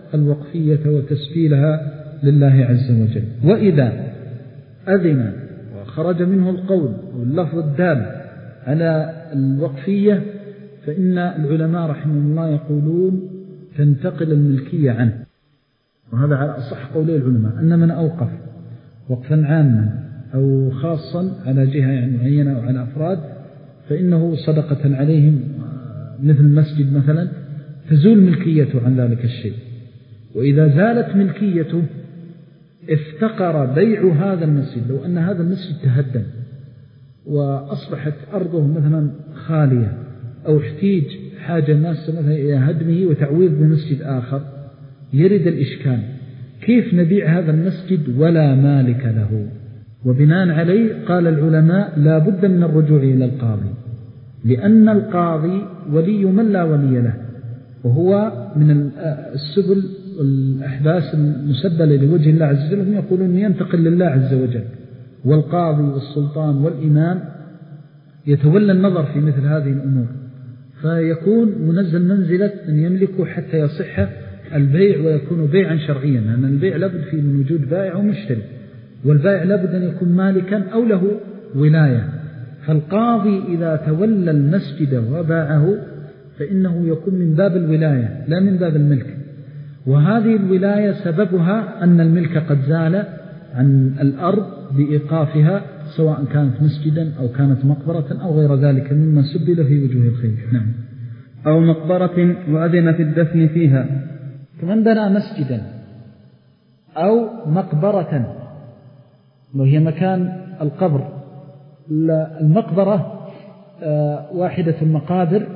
الوقفية وتسبيلها لله عز وجل. وإذا أذن وخرج منه القول أو اللفظ الدال على الوقفية فإن العلماء رحمهم الله يقولون تنتقل الملكية عنه، وهذا على أصح قولي العلماء، أن من أوقف وقفا عاما أو خاصا على جهة يعني معينة أو على أفراد فإنه صدقة عليهم، مثل المسجد مثلا تزول ملكيته عن ذلك الشيء. وإذا زالت ملكيته افتقر بيع هذا المسجد، لو أن هذا المسجد تهدم وأصبحت أرضه مثلا خالية أو احتيج حاجة الناس مثلا إلى هدمه وتعويض بمسجد آخر، يرد الإشكال كيف نبيع هذا المسجد ولا مالك له؟ وبناء عليه قال العلماء لا بد من الرجوع إلى القاضي، لأن القاضي ولي من لا ولي له، وهو من السبل والأحداث المسبلة لوجه الله عز وجل. هم يقولون ينتقل لله عز وجل، والقاضي والسلطان والإمام يتولى النظر في مثل هذه الأمور، فيكون منزل منزلة أن يملكه حتى يصح البيع ويكون بيعا شرعيا، لأن البيع لابد فيه من وجود بائع ومشتري، والبائع لابد أن يكون مالكا أو له ولاية. فالقاضي إذا تولى المسجد وباعه فإنه يكون من باب الولاية لا من باب الملك، وهذه الولاية سببها أن الملك قد زال عن الأرض بإيقافها، سواء كانت مسجدا أو كانت مقبرة أو غير ذلك مما سبل في وجوه الخير. نعم. أو مقبرة وأذن في الدفن فيها، كمن بنى مسجدا أو مقبرة وهي مكان القبر. المقبرة واحدة المقابر،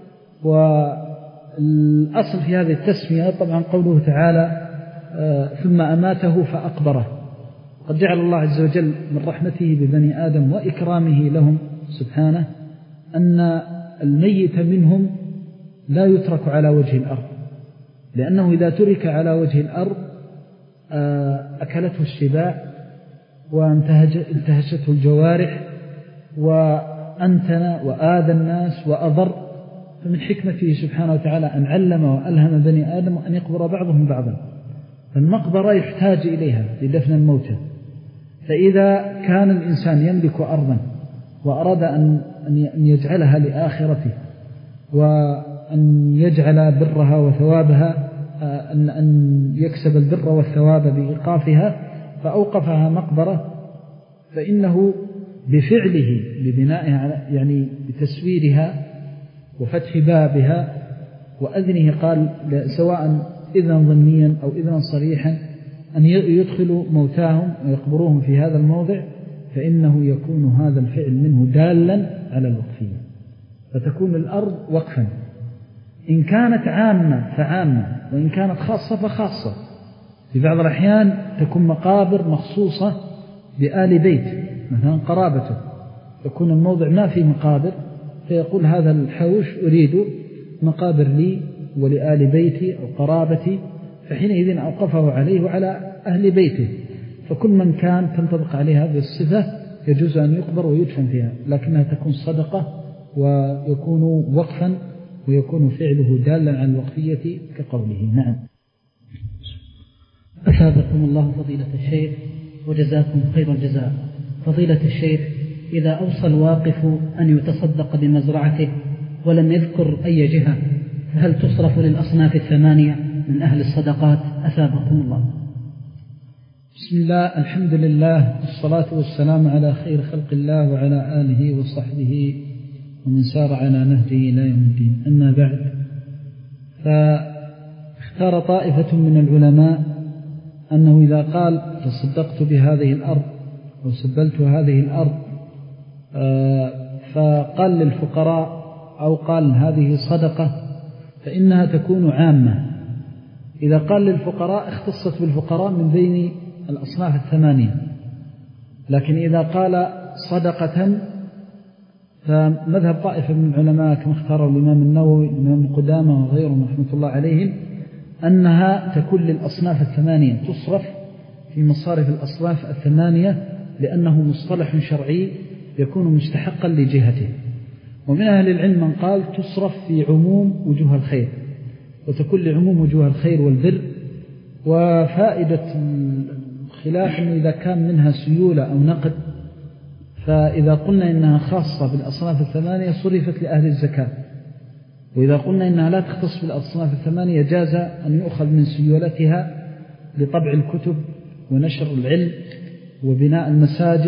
والأصل في هذه التسمية طبعا قوله تعالى ثم أماته فأقبره. قد جعل الله عز وجل من رحمته ببني آدم وإكرامه لهم سبحانه أن الميت منهم لا يترك على وجه الأرض، لأنه إذا ترك على وجه الأرض أكلته السباع وانتهشته الجوارح وأنتن وآذى الناس وأضر. فمن حكمته سبحانه وتعالى أن علم وألهم بني آدم أن يقبر بعضهم بعضا، فالمقبرة يحتاج إليها لدفن الموتى. فإذا كان الإنسان يملك أرضا وأراد أن يجعلها لآخرته وأن يجعل برها وثوابها، أن يكسب البر والثواب بإيقافها، فأوقفها مقبرة، فإنه بفعله ببنائها يعني بتسويرها وفتح بابها وأذنه، قال سواء إذنا ظنيا أو إذنا صريحا، أن يدخلوا موتاهم ويقبروهم في هذا الموضع، فإنه يكون هذا الفعل منه دالا على الوقفية، فتكون الأرض وقفا. إن كانت عامة فعامة، وإن كانت خاصة فخاصة. في بعض الأحيان تكون مقابر مخصوصة بآل بيت مثلا قرابته، يكون الموضع ما فيه مقابر، فيقول هذا الحوش أريد مقابر لي ولآل بيتي أو قرابتي، فحينئذ أوقفه عليه وعلى أهل بيته. فكل من كان تنطبق عليه هذه الصفة يجوز أن يقبر ويدفن فيها، لكنها تكون صدقة ويكون وقفا ويكون فعله دالا على الوقفية كقوله. نعم. أثابكم الله فضيلة الشيخ وجزاكم خير الجزاء. فضيلة الشيخ، إذا أوصى الواقف أن يتصدق بمزرعته ولم يذكر أي جهة، فهل تصرف للأصناف الثمانية من أهل الصدقات؟ أثابكم الله. بسم الله، الحمد لله، والصلاة والسلام على خير خلق الله وعلى آله وصحبه ومن سار على نهجه إلى يوم الدين. أما بعد، فاختار طائفة من العلماء أنه إذا قال تصدقت بهذه الأرض أو سبلت هذه الأرض فقال للفقراء أو قال هذه صدقة، فإنها تكون عامة. إذا قال للفقراء اختصت بالفقراء من بين الأصناف الثمانية، لكن إذا قال صدقة فمذهب طائفة من العلماء كما اختاره الإمام النووي الإمام قدامة وغيرهم رحمة الله عليهم أنها تكون للأصناف الثمانية، تصرف في مصارف الأصناف الثمانية، لأنه مصطلح شرعي يكون مستحقا لجهته. ومن أهل العلم من قال تصرف في عموم وجوه الخير، وتكون لعموم وجوه الخير والبر وفائدة الخلاف أنه إذا كان منها سيولة أو نقد، فإذا قلنا إنها خاصة بالأصناف الثمانية صرفت لأهل الزكاة، وإذا قلنا إنها لا تختص بالأصناف الثمانية جاز أن يؤخذ من سيولتها لطبع الكتب ونشر العلم وبناء المساجد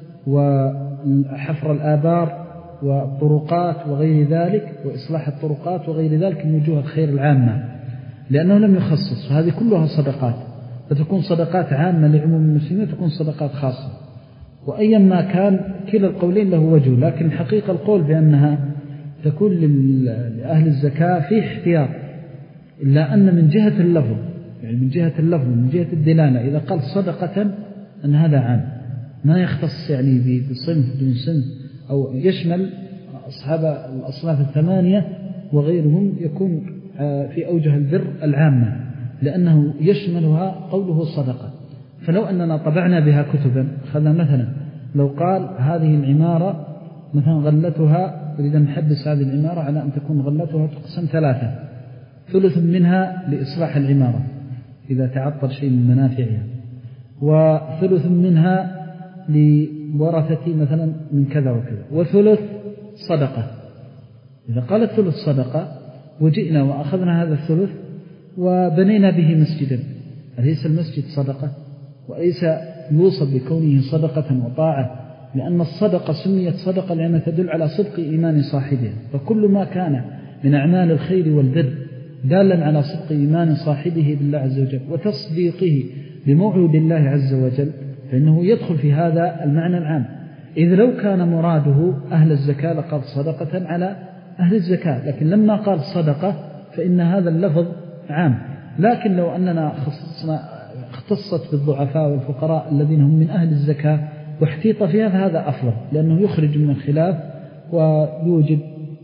وحفر الآبار والطرقات وغير ذلك، وإصلاح الطرقات وغير ذلك من وجوه الخير العامة، لأنه لم يخصص. فهذه كلها صدقات، فتكون صدقات عامة لعموم المسلمين، تكون صدقات خاصة. وأيا ما كان كلا القولين له وجه، لكن حقيقة القول بأنها تكون لأهل الزكاة في احتياط، إلا أن من جهة اللفظ، يعني من جهة اللفظ من جهة الدلالة، إذا قال صدقة أن هذا عام، ما يختص يعني بصنف دون صنف، أو يشمل أصحاب الأصناف الثمانية وغيرهم، يكون في أوجه البر العامة، لأنه يشملها قوله صدقة. فلو أننا طبعنا بها كتبا، خذنا مثلا لو قال هذه العمارة مثلا غلتها، أريد أن نحدث هذه العمارة على أن تكون غلتها تقسم ثلاثة، ثلث منها لإصلاح العمارة إذا تعطل شيء من منافعها، وثلث منها لورثة مثلا من كذا وكذا، وثلث صدقة. إذا قال الثلث صدقة وجئنا وأخذنا هذا الثلث وبنينا به مسجدا، أليس المسجد صدقة؟ وأليس يوصف بكونه صدقة وطاعة؟ لأن الصدقة سميت صدقة لأنها تدل على صدق إيمان صاحبها، فكل ما كان من أعمال الخير والبر دالا على صدق إيمان صاحبه بالله عز وجل وتصديقه بموعد الله عز وجل، فإنه يدخل في هذا المعنى العام. إذ لو كان مراده أهل الزكاة لقال صدقة على أهل الزكاة، لكن لما قال صدقة فإن هذا اللفظ عام. لكن لو أننا خصصنا اختصت بالضعفاء والفقراء الذين هم من أهل الزكاة واحتيط فيها، فهذا أفضل، لأنه يخرج من الخلاف ويوجب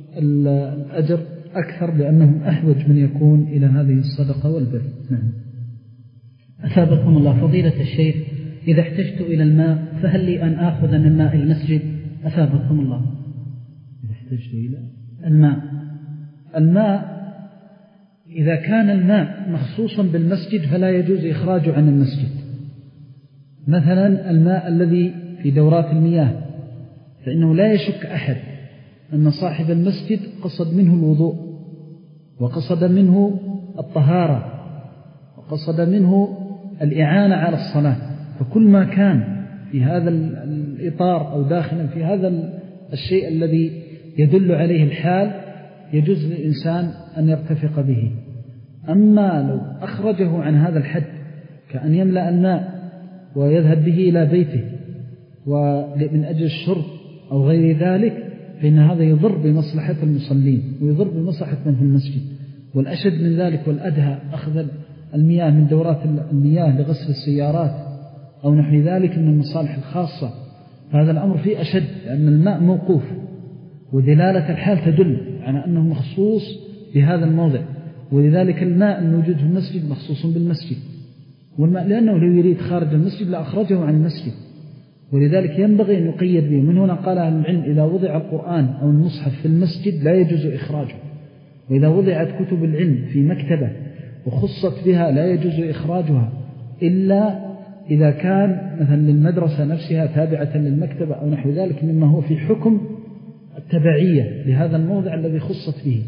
الأجر أكثر، لأنهم أحوج من يكون إلى هذه الصدقة والبر. نعم. أثابكم الله فضيلة الشيخ، إذا احتجت إلى الماء فهل لي أن آخذ من ماء المسجد؟ أثابكم الله. إذا احتجت إلى الماء الماء إذا كان الماء مخصوصا بالمسجد فلا يجوز إخراجه عن المسجد. مثلا الماء الذي في دورات المياه، فإنه لا يشك أحد أن صاحب المسجد قصد منه الوضوء، وقصد منه الطهارة، وقصد منه الإعانة على الصلاة، فكل ما كان في هذا الإطار أو داخلا في هذا الشيء الذي يدل عليه الحال يجوز للإنسان أن يرتفق به. أما لو أخرجه عن هذا الحد كأن يملأ الماء ويذهب به إلى بيته ومن أجل الشرب أو غير ذلك، فإن هذا يضر بمصلحة المصلين ويضر بمصلحة من في المسجد. والأشد من ذلك والأدهى أخذ المياه من دورات المياه لغسل السيارات أو نحو ذلك من المصالح الخاصة، فهذا الأمر فيه أشد، لأن الماء موقوف ودلالة الحال تدل على أنه مخصوص بهذا الموضع، ولذلك الماء الموجود في المسجد مخصوص بالمسجد، والماء لأنه لو يريد خارج المسجد لأخرجه عن المسجد، ولذلك ينبغي أن يقيد به. من هنا قال أهل العلم إذا وضع القرآن أو المصحف في المسجد لا يجوز إخراجه، وإذا وضعت كتب العلم في مكتبة وخصت بها لا يجوز إخراجها إلا إذا كان مثلا للمدرسة نفسها تابعة للمكتبة أو نحو ذلك مما هو في حكم التبعية لهذا الموضع الذي خصت به.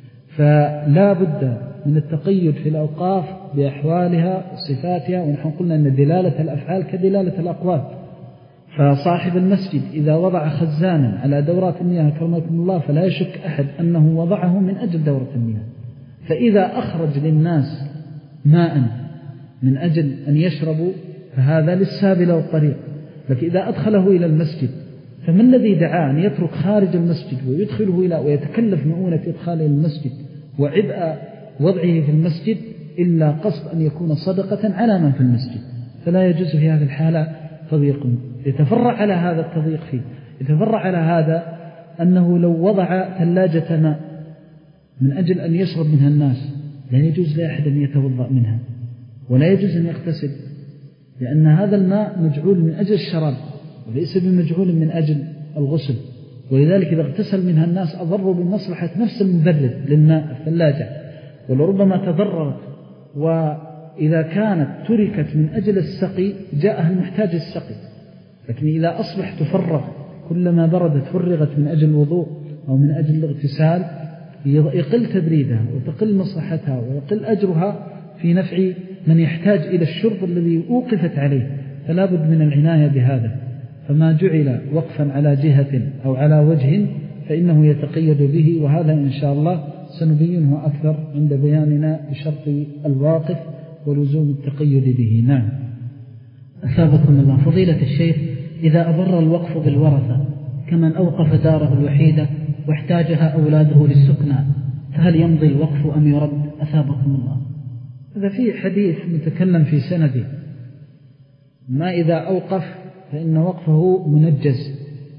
فلا بد من التقيد في الأوقاف بأحوالها وصفاتها، ونحن قلنا أن دلالة الأفعال كدلالة الأقوال. فصاحب المسجد إذا وضع خزانا على دورات المياه كرمكم الله فلا يشك أحد أنه وضعه من أجل دورة المياه، فإذا أخرج للناس ماء من أجل أن يشربوا فهذا للسابل والطريق. لكن إذا أدخله إلى المسجد فما الذي دعاه أن يترك خارج المسجد ويدخله إلى ويتكلف مؤونة إدخاله إلى المسجد وعبء وضعه في المسجد إلا قصد أن يكون صدقة على من في المسجد؟ فلا يجوز في هذه الحالة تضييق. يتفرع على هذا التضييق فيه، يتفرع على هذا أنه لو وضع ثلاجة ماء من أجل أن يشرب منها الناس لا يجوز لأحد أن يتوضأ منها ولا يجوز أن يغتسل، لأن هذا الماء مجعول من أجل الشراب وليس بمجعول من أجل الغسل، ولذلك إذا اغتسل منها الناس أضروا بمصلحة نفس المبرد للماء الثلاجة، ولربما تضررت إذا كانت تركت من أجل السقي جاءها المحتاج السقي، لكن إذا أصبح تفرغ كلما بردت فرغت من أجل الوضوء أو من أجل الاغتسال يقل تبريدها وتقل مصلحتها ويقل أجرها في نفع من يحتاج إلى الشرب الذي أوقفت عليه. فلا بد من العناية بهذا، فما جعل وقفا على جهة أو على وجه فإنه يتقيد به، وهذا إن شاء الله سنبينه أكثر عند بياننا بشرط الواقف ولزوم التقيد به. نعم. أثابكم الله. فضيلة الشيخ، إذا أضر الوقف بالورثة كمن أوقف داره الوحيدة واحتاجها أولاده للسكنى، فهل يمضي الوقف أم يرد؟ أثابكم الله. هذا فيه حديث متكلم في سنده، ما إذا أوقف فإن وقفه منجز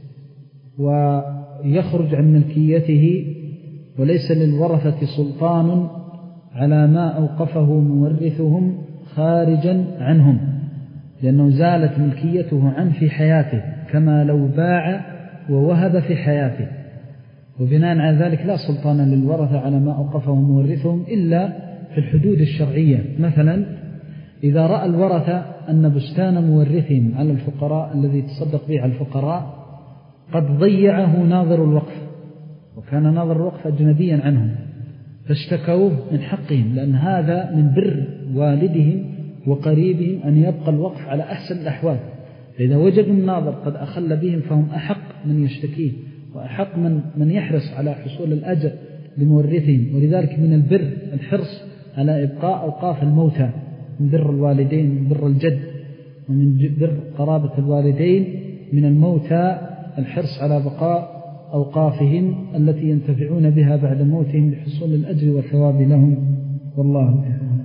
ويخرج عن ملكيته وليس للورثة سلطان على ما أوقفه مورثهم خارجا عنهم، لأنه زالت ملكيته عنه في حياته كما لو باع ووهب في حياته، وبناء على ذلك لا سلطان للورثة على ما أوقفه مورثهم إلا في الحدود الشرعية. مثلا إذا رأى الورثة أن بستان مورثهم على الفقراء الذي تصدق به على الفقراء قد ضيعه ناظر الوقف، وكان ناظر الوقف أجنبيا عنهم، فاشتكوه من حقهم، لأن هذا من بر والدهم وقريبهم أن يبقى الوقف على أحسن الأحوال. فإذا وجدوا الناظر قد أخل بهم فهم أحق من يشتكيه وأحق من, من يحرص على حصول الأجر لمورثهم. ولذلك من البر الحرص على إبقاء أوقاف الموتى، من بر الوالدين، من بر الجد، ومن بر قرابة الوالدين من الموتى الحرص على بقاء أوقافهم التي ينتفعون بها بعد موتهم لحصول الأجر والثواب لهم. والله تعالى.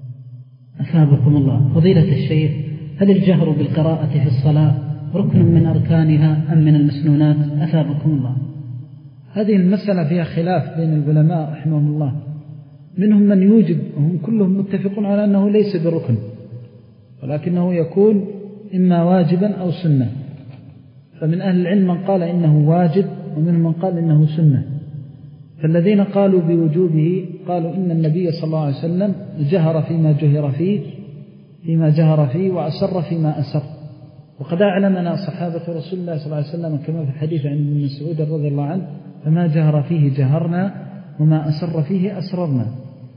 أثابكم الله. فضيلة الشيخ، هل الجهر بالقراءة في الصلاة ركن من أركانها أم من المسنونات؟ أثابكم الله. هذه المسألة فيها خلاف بين العلماء رحمهم الله، منهم من يوجب وهم كلهم متفقون على أنه ليس بركن، ولكنه يكون إما واجبا أو سنة. فمن أهل العلم من قال إنه واجب ومنهم من قال إنه سنة. فالذين قالوا بوجوبه قالوا إن النبي صلى الله عليه وسلم جهر فيما جهر فيه فيما جهر فيه وأسر فيما أسر، وقد أعلمنا صحابة رسول الله صلى الله عليه وسلم كما في الحديث عن ابن مسعود رضي الله عنه: فما جهر فيه جهرنا وما أسر فيه أسررنا.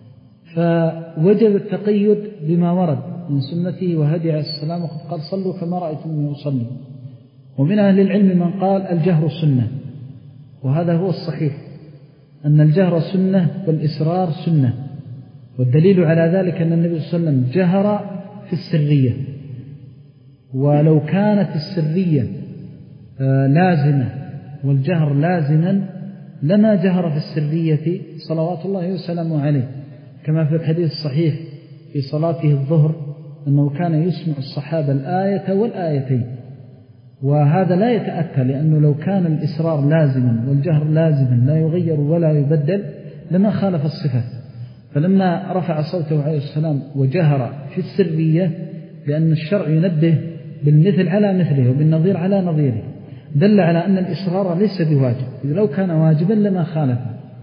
فوجب التقيد بما ورد من سنته وهدي عليه السلام، وقد قال: صلوا كما رأيتم يصلي. ومن أهل العلم من قال الجهر سنة، وهذا هو الصحيح، أن الجهر سنة والإسرار سنة. والدليل على ذلك أن النبي صلى الله عليه وسلم جهر في السرية، ولو كانت السرية لازمة والجهر لازما لما جهر في السرية صلوات الله وسلامه عليه، كما في الحديث الصحيح في صلاته الظهر أنه كان يسمع الصحابة الآية والآيتين. وهذا لا يتأتى، لأنه لو كان الإسرار لازما والجهر لازما لا يغير ولا يبدل لما خالف الصفات. فلما رفع صوته عليه السلام وجهر في السرية، لأن الشرع ينبه بالمثل على مثله وبالنظير على نظيره، دل على أن الإصرار ليس بواجب، إذ لو كان واجبا لما خالفه.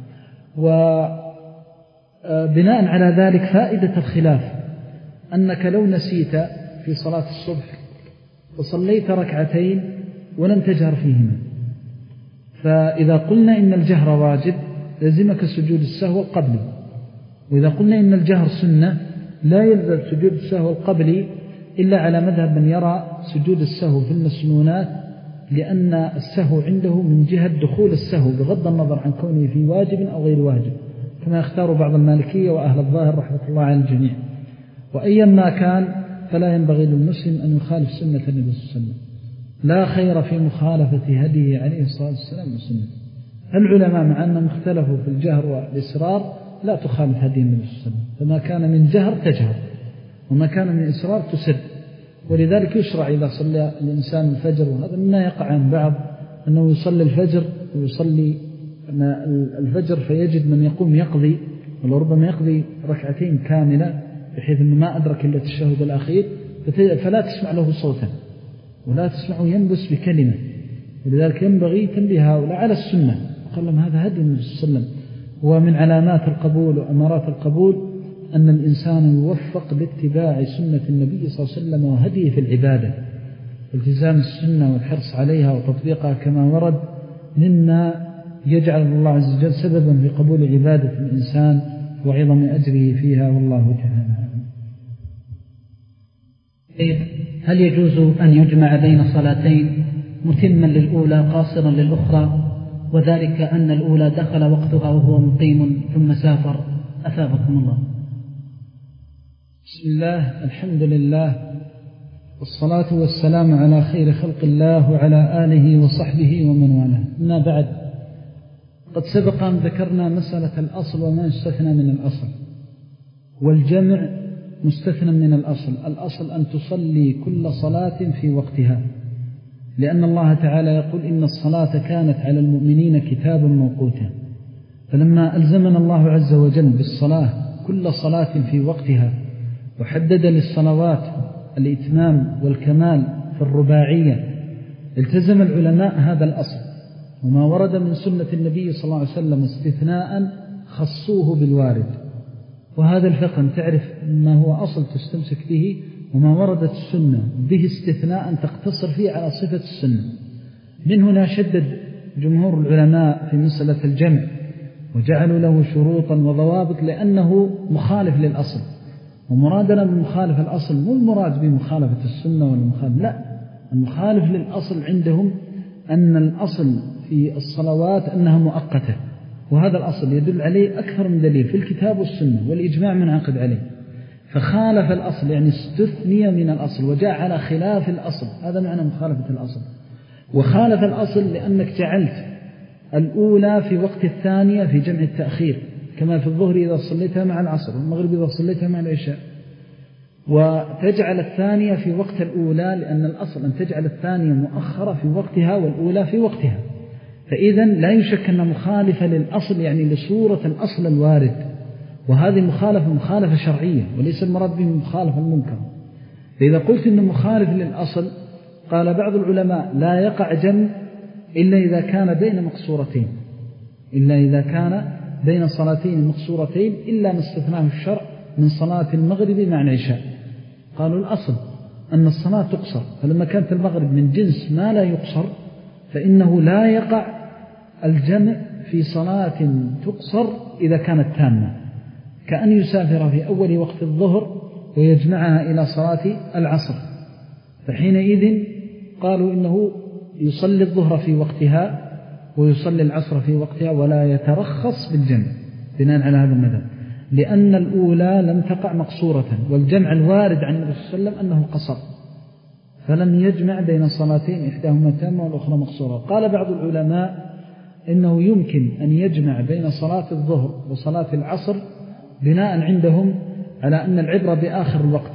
وبناء على ذلك فائدة الخلاف أنك لو نسيت في صلاة الصبح وصليت ركعتين ولم تجهر فيهما، فإذا قلنا إن الجهر واجب لزمك سجود السهو القبلي، وإذا قلنا إن الجهر سنة لا يلزم سجود السهو القبلي إلا على مذهب من يرى سجود السهو في المسنونات، لأن السهو عنده من جهة دخول السهو بغض النظر عن كونه في واجب أو غير واجب، كما يختار بعض المالكية وأهل الظاهر رحمة الله على الجميع. وأيما كان فلا ينبغي للمسلم أن يخالف سنة النبي صلى الله عليه وسلم، لا خير في مخالفة هديه عليه الصلاة والسلام وسنة. العلماء مع أنهم اختلفوا في الجهر والإسرار لا تخالف هدي النبي صلى الله عليه وسلم، فما كان من جهر تجهر وما كان من إسرار تسر. ولذلك يشرع إذا صلى الإنسان الفجر، وهذا مما يقع عن بعض أنه يصلي الفجر ويصلي الفجر فيجد من يقوم يقضي، ولربما يقضي ركعتين كاملة بحيث أنه ما أدرك إلا التشهد الأخير، فلا تسمع له صوتا ولا تسمعه ينبس بكلمة. ولذلك ينبغي تنبيه هؤلاء على السنة، وقال لهم هذا هدي النبي صلى الله عليه وسلم. ومن علامات القبول وأمارات القبول أن الإنسان يوفق لاتباع سنة النبي صلى الله عليه وسلم وهديه في العبادة، التزام السنة والحرص عليها وتطبيقها كما ورد مما يجعل الله عز وجل سببا في قبول عبادة الإنسان وعظم أجره فيها، والله تعالى. هل يجوز أن يجمع بين صلاتين متما للأولى قاصرا للأخرى، وذلك أن الأولى دخل وقتها وهو مقيم ثم سافر؟ أثابكم الله. بسم الله، الحمد لله، والصلاة والسلام على خير خلق الله وعلى آله وصحبه ومن والاه. أما بعد، قد سبق أن ذكرنا مسألة الأصل وما يستثنى من الأصل، والجمع مستثنى من الأصل. الأصل أن تصلي كل صلاة في وقتها، لأن الله تعالى يقول إن الصلاة كانت على المؤمنين كتابا موقوتا. فلما ألزمنا الله عز وجل بالصلاة كل صلاة في وقتها وحدد للصلوات الإتمام والكمال في الرباعية، التزم العلماء هذا الأصل، وما ورد من سنة النبي صلى الله عليه وسلم استثناء خصوه بالوارد. وهذا الفقه تعرف ما هو أصل تستمسك به، وما وردت السنة به استثناء تقتصر فيه على صفة السنة. من هنا شدد جمهور العلماء في مسألة الجمع وجعلوا له شروطا وضوابط، لأنه مخالف للأصل. ومرادنا بمخالف الأصل مو المراد بمخالفة السنة والمخالف، لا، المخالف للأصل عندهم أن الأصل في الصلوات أنها مؤقتة، وهذا الأصل يدل عليه أكثر من دليل في الكتاب والسنة والإجماع منعقد عليه. فخالف الأصل يعني استثني من الأصل وجاء على خلاف الأصل، هذا معنى مخالفة الأصل. وخالف الأصل لأنك جعلت الأولى في وقت الثانية في جمع التأخير، كما في الظهر إذا صليتها مع العصر، والمغرب إذا صليتها مع العشاء، وتجعل الثانية في وقت الأولى، لأن الأصل أن تجعل الثانية مؤخرة في وقتها والأولى في وقتها. فإذا لا يشك أن مخالفة للأصل يعني لصورة الأصل الوارد، وهذه مخالفة مخالفة شرعية وليس المراد به مخالفة المنكر. فإذا قلت أنه مخالف للأصل، قال بعض العلماء لا يقع جمع إلا إذا كان بين مقصورتين، إلا إذا كان بين صلاتين مقصورتين، إلا ما استثناه الشرع من صلاة المغرب مع العشاء. قالوا الأصل أن الصلاة تقصر، فلما كانت المغرب من جنس ما لا يقصر فإنه لا يقع الجمع في صلاة تقصر إذا كانت تامة، كأن يسافر في أول وقت الظهر ويجمعها إلى صلاة العصر. فحينئذ قالوا إنه يصلي الظهر في وقتها ويصلي العصر في وقتها ولا يترخص بالجمع بناء على هذا المذهب، لأن الأولى لم تقع مقصورة، والجمع الوارد عن النبي صلى الله عليه وسلم أنه قصر، فلم يجمع بين صلاتين إحداهما تامة والأخرى مقصورة. قال بعض العلماء إنه يمكن أن يجمع بين صلاة الظهر وصلاة العصر بناء عندهم على أن العبرة بآخر الوقت،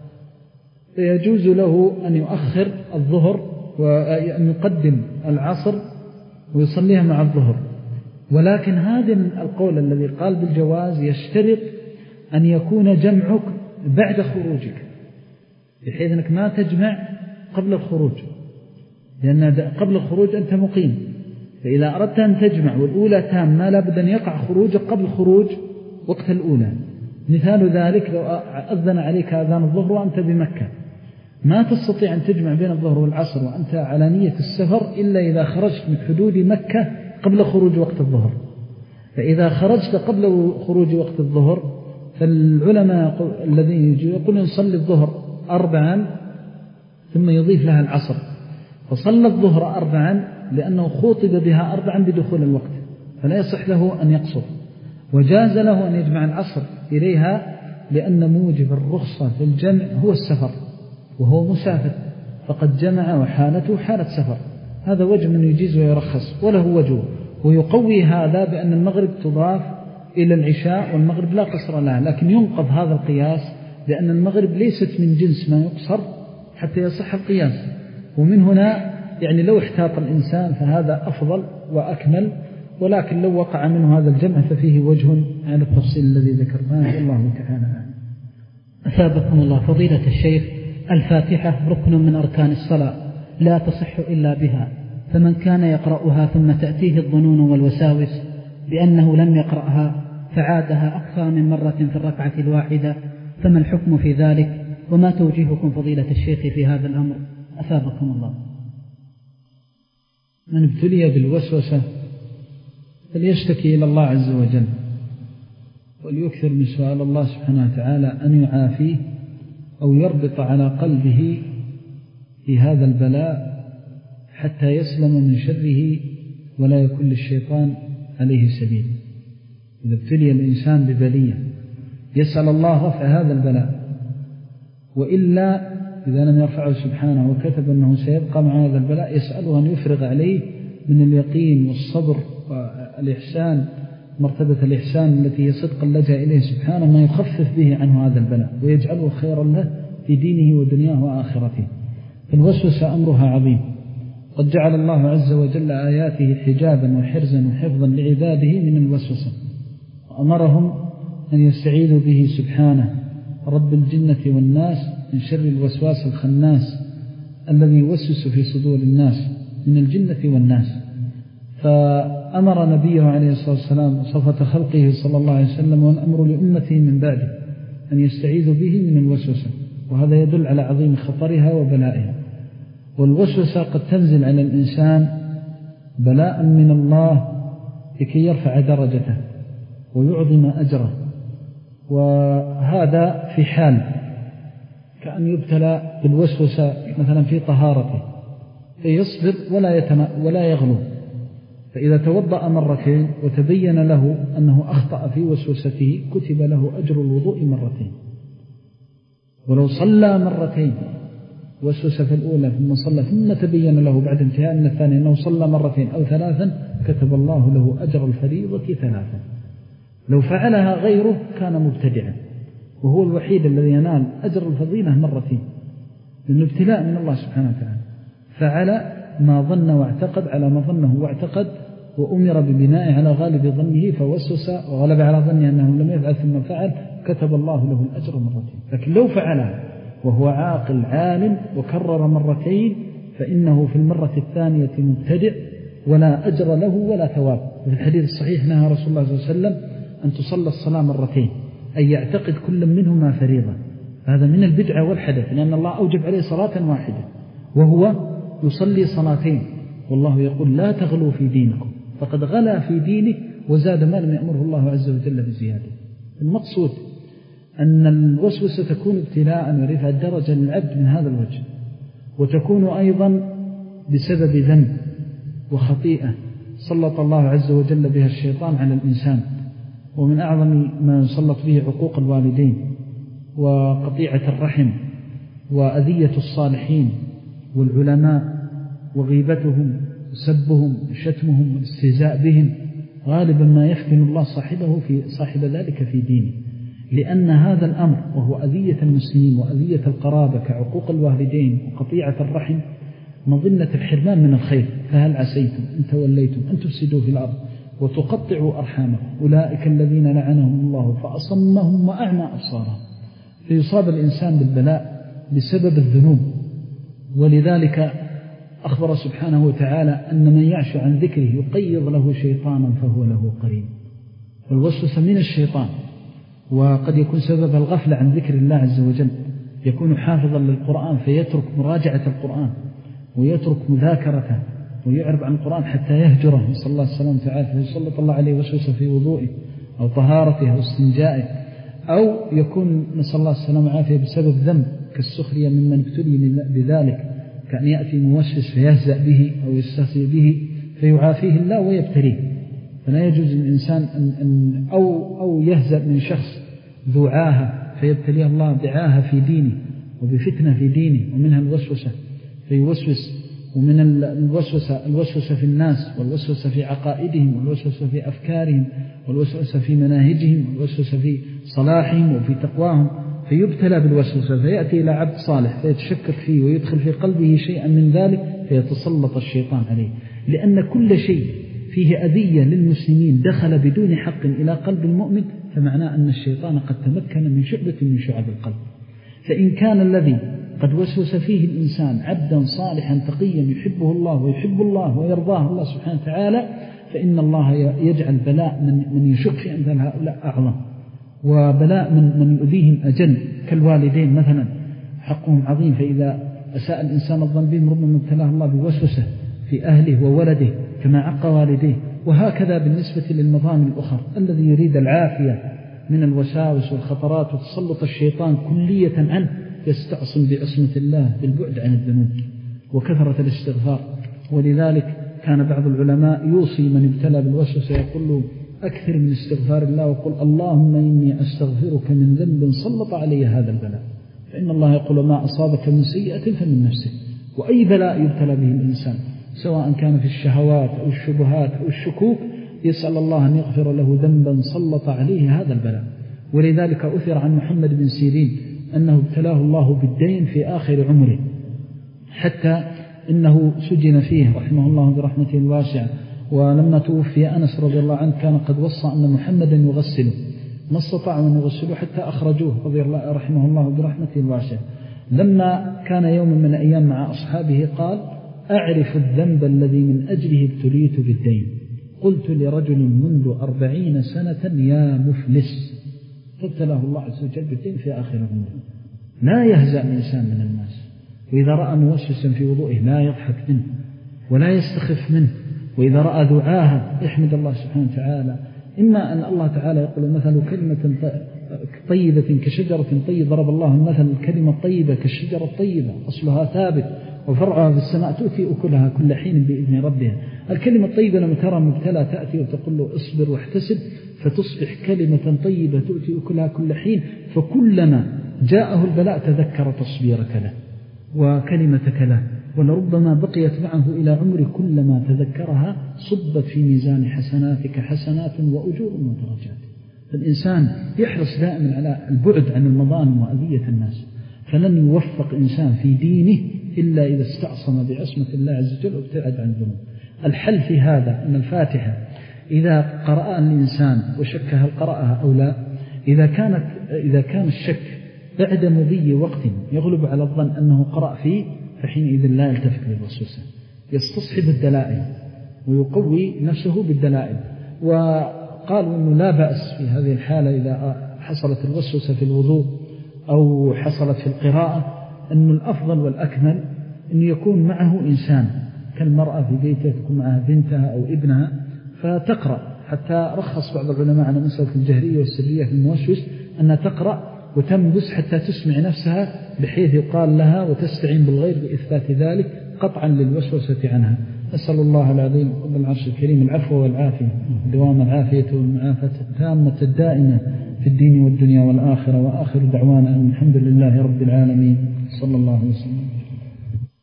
فيجوز له أن يؤخر الظهر وأن يقدم العصر ويصليها مع الظهر. ولكن هذا القول الذي قال بالجواز يشترط أن يكون جمعك بعد خروجك، بحيث أنك ما تجمع قبل الخروج، لأن قبل الخروج أنت مقيم. فإذا أردت أن تجمع والأولى تام ما لابد أن يقع خروجك قبل خروج وقت الأولى. مثال ذلك لو أذن عليك أذان الظهر وأنت بمكة، ما تستطيع أن تجمع بين الظهر والعصر وأنت على نية السفر إلا إذا خرجت من حدود مكة قبل خروج وقت الظهر. فإذا خرجت قبل خروج وقت الظهر فالعلماء الذين يقولون نصلي الظهر أربعا ثم يضيف لها العصر، فصلى الظهر أربعا لأنه خوطب بها أربعا بدخول الوقت، فلا يصح له أن يقصر. وجاز له أن يجمع العصر إليها لأن موجب الرخصة في الجمع هو السفر، وهو مسافر فقد جمع وحالته حالة سفر. هذا وجه من يجيز ويرخص، وله وجه. ويقوي هذا بأن المغرب تضاف إلى العشاء والمغرب لا قصر لها، لكن ينقض هذا القياس لأن المغرب ليست من جنس ما يقصر حتى يصح القياس. ومن هنا يعني لو احتاط الإنسان فهذا أفضل وأكمل، ولكن لو وقع منه هذا الجمع ففيه وجه على التفصيل الذي ذكرناه. الله تعالى أثابكم الله. فضيلة الشيخ، الفاتحة ركن من أركان الصلاة لا تصح إلا بها، فمن كان يقرأها ثم تأتيه الظنون والوساوس بأنه لم يقرأها فعادها أكثر من مرة في الركعة الواحدة، فما الحكم في ذلك؟ وما توجيهكم فضيلة الشيخ في هذا الأمر أثابكم الله؟ من ابتلي بالوسوسة فليشتكي إلى الله عز وجل، وليكثر من سؤال الله سبحانه وتعالى أن يعافيه أو يربط على قلبه في هذا البلاء حتى يسلم من شره ولا يكون للشيطان عليه سبيل. إذا ابتلي الإنسان ببلية يسأل الله رفع هذا البلاء، وإلا إذا لم يرفعه سبحانه وكتب أنه سيبقى مع هذا البلاء يسأله أن يفرغ عليه من اليقين والصبر والإحسان، مرتبة الإحسان التي هي صدق اللجأ إليه سبحانه، ما يخفف به عنه هذا البلاء ويجعله خيرا له في دينه ودنياه وآخرته. فالوسوسة أمرها عظيم، قد جعل الله عز وجل آياته حجابا وحرزا وحفظا لعباده من الوسوسة، وأمرهم أن يستعيذوا به سبحانه رب الجنة والناس من شر الوسواس الخناس الذي يوسوس في صدور الناس من الجنة والناس. فأمر نبيه عليه الصلاة والسلام صفة خلقه صلى الله عليه وسلم والأمر لأمته من بعده أن يستعيذوا به من الوسوسة، وهذا يدل على عظيم خطرها وبلائها. والوسوسة قد تنزل على الإنسان بلاء من الله لكي يرفع درجته ويعظم أجره، وهذا في حال كأن يبتلى بالوسوسة مثلا في طهارته فيصبر ولا, يتم ولا يغلو، فإذا توضأ مرتين وتبين له أنه أخطأ في وسوسته كتب له أجر الوضوء مرتين. ولو صلى مرتين وسوس في الأولى ثم صلى ثم تبين له بعد انتهاء من الثانية أنه صلى مرتين أو ثلاثا كتب الله له أجر الفريضة ثلاثا. لو فعلها غيره كان مبتدعا، وهو الوحيد الذي ينال أجر الفضيلة مرتين، لأنه ابتلاء من الله سبحانه وتعالى. فعل ما ظن واعتقد على ما ظنه واعتقد، وأمر ببناء على غالب ظنه فوسوس وغلب على ظنه أنه لم يفعل ثم فعل كتب الله له الأجر مرتين. لكن لو فعلها وهو عاقل عالم وكرر مرتين فإنه في المرة الثانية مبتدع ولا أجر له ولا ثواب. وفي الحديث الصحيح نهى رسول الله صلى الله عليه وسلم أن تصلى الصلاة مرتين، أي يعتقد كل منهما فريضة. هذا من البدعة والحدث، لأن الله أوجب عليه صلاة واحدة وهو يصلي صلاتين، والله يقول لا تغلوا في دينكم، فقد غلا في دينه وزاد ما لم يأمره الله عز وجل بزياده. المقصود أن الوسوسة تكون ابتلاء ورفع الدرجة للعبد من هذا الوجه، وتكون أيضا بسبب ذنب وخطيئة سلط الله عز وجل بها الشيطان على الإنسان، ومن أعظم ما يسلط به عقوق الوالدين وقطيعة الرحم وأذية الصالحين والعلماء وغيبتهم وسبهم وشتمهم والاستهزاء بهم. غالبا ما يفتن الله صاحبه في صاحب ذلك في دينه، لأن هذا الأمر وهو أذية المسلمين وأذية القرابة كعقوق الوالدين وقطيعة الرحم مظنة الحرمان من الخير. فهل عسيتم إن توليتم أن تفسدوا في الأرض وتقطعوا أرحامكم أولئك الذين لعنهم الله فأصمهم وأعمى أبصارهم. فيصاب الإنسان بالبلاء بسبب الذنوب، ولذلك أخبر سبحانه وتعالى أن من يعش عن ذكره يقيض له شيطانا فهو له قرين. والوسوسة من الشيطان، وقد يكون سبب الغفلة عن ذكر الله عز وجل، يكون حافظا للقرآن فيترك مراجعة القرآن ويترك مذاكرته ويعرض عن القرآن حتى يهجره نسأل الله السلامة وتعالى، فيسلط الله عليه وسوسة في وضوئه أو طهارته أو استنجائه، أو يكون نسأل الله السلامة وعافية بسبب ذنب كالسخرية ممن ابتلي بذلك، كأن يأتي موسوس فيهزأ به أو يستهزئ به فيعافيه الله ويبتليه. فلا يجوز للإنسان أن, أن أو, أو يهزأ من شخص ذو عاهة فيبتليه الله بعاهة في دينه وبفتنة في دينه، ومنها الوسوسة فيوسوس، ومن الوسوسة الوسوسة في الناس، والوسوسة في عقائدهم، والوسوسة في أفكارهم، والوسوسة في مناهجهم، والوسوسة في صلاحهم وفي تقواهم، فيبتلى بالوسوسة فيأتي إلى عبد صالح فيتشكك فيه ويدخل في قلبه شيئا من ذلك فيتسلط الشيطان عليه. لأن كل شيء فيه أذية للمسلمين دخل بدون حق إلى قلب المؤمن فمعناه أن الشيطان قد تمكن من شعبة من شعب القلب. فإن كان الذي قد وسوس فيه الإنسان عبدا صالحا تقيا يحبه الله ويحب الله ويرضاه الله سبحانه وتعالى، فإن الله يجعل بلاء من, من يشك في أمثال هؤلاء أعظم، وبلاء من, من يؤذيهم أجل، كالوالدين مثلا حقهم عظيم، فإذا أساء الإنسان الظن بهم ربما ابتلاه الله بوسوسة في أهله وولده كما عق والديه. وهكذا بالنسبة للمظالم الأخرى، الذي يريد العافية من الوساوس والخطرات وتسلط الشيطان كلية عنه يستعصم بعصمة الله بالبعد عن الذنوب وكثرة الاستغفار. ولذلك كان بعض العلماء يوصي من ابتلى بالوسوسة يقول له أكثر من استغفار الله وقل اللهم إني أستغفرك من ذنب سلط علي هذا البلاء، فإن الله يقول ما أصابك من سيئة فمن نفسك. وأي بلاء يبتلى به الإنسان سواء كان في الشهوات أو الشبهات أو الشكوك يسأل الله أن يغفر له ذنبا سلط عليه هذا البلاء. ولذلك أثر عن محمد بن سيرين أنه ابتلاه الله بالدين في آخر عمره، حتى إنه سجن فيه رحمه الله برحمته الواسعة. ولما توفي أنس رضي الله عنه كان قد وصى أن محمدا يغسله، ما استطاعوا أن يغسلوه حتى أخرجوه رضي الله رحمه الله برحمته الواسعة. لما كان يوم من الأيام مع أصحابه قال أعرف الذنب الذي من أجله ابتليت بالدين، قلت لرجل منذ أربعين سنة يا مفلس، فابتلاه الله عز وجل بالدين في آخر عمره. لا يهزأ الإنسان من الناس، وإذا رأى موسوسا في وضوئه لا يضحك منه ولا يستخف منه، وإذا رأى دعاها يحمد الله سبحانه وتعالى. إما أن الله تعالى يقول مثل كلمة طيبة كشجرة طيبة، ضرب الله مثل الكلمة الطيبة كالشجرة الطيبة أصلها ثابت وفرعها في السماء تؤتي أكلها كل حين بإذن ربها. الكلمة الطيبة لما ترى مبتلى تأتي وتقول له اصبر واحتسب فتصبح كلمة طيبة تؤتي أكلها كل حين، فكلما جاءه البلاء تذكر تصبيرك له وكلمتك له، ولربما بقيت معه إلى عمر كلما تذكرها صبت في ميزان حسناتك حسنات وأجور ودرجات. فالإنسان يحرص دائما على البعد عن المظالم وأذية الناس، فلن يوفق إنسان في دينه إلا إذا استعصم بعصمة الله عز وجل وابتعد عن الذنوب. الحل في هذا أن الفاتحة إذا قرأها الإنسان وشك هل قرأها أو لا، إذا كانت إذا كان الشك بعد مضي وقت يغلب على الظن أنه قرأ فيه فحينئذ لا يلتفت للوسوسة، يستصحب الدلائل ويقوي نفسه بالدلائل. وقالوا أنه لا بأس في هذه الحالة إذا حصلت الوسوسة في الوضوء أو حصلت في القراءة أن الأفضل والأكمل أن يكون معه إنسان كالمرأة في بيته تكون معها بنتها أو ابنها فتقرأ، حتى رخص بعض العلماء على مسألة الجهرية والسرية في الموسوس أنها تقرأ وتنبس حتى تسمع نفسها بحيث يقال لها وتستعين بالغير بإثبات ذلك قطعا للوسوسة عنها. أسأل الله العظيم رب العرش الكريم العفو والعافية، دوام العافية والمعافاة التامة الدائمة في الدين والدنيا والآخرة. وآخر دعوانا أن الحمد لله رب العالمين، صلى الله عليه وسلم.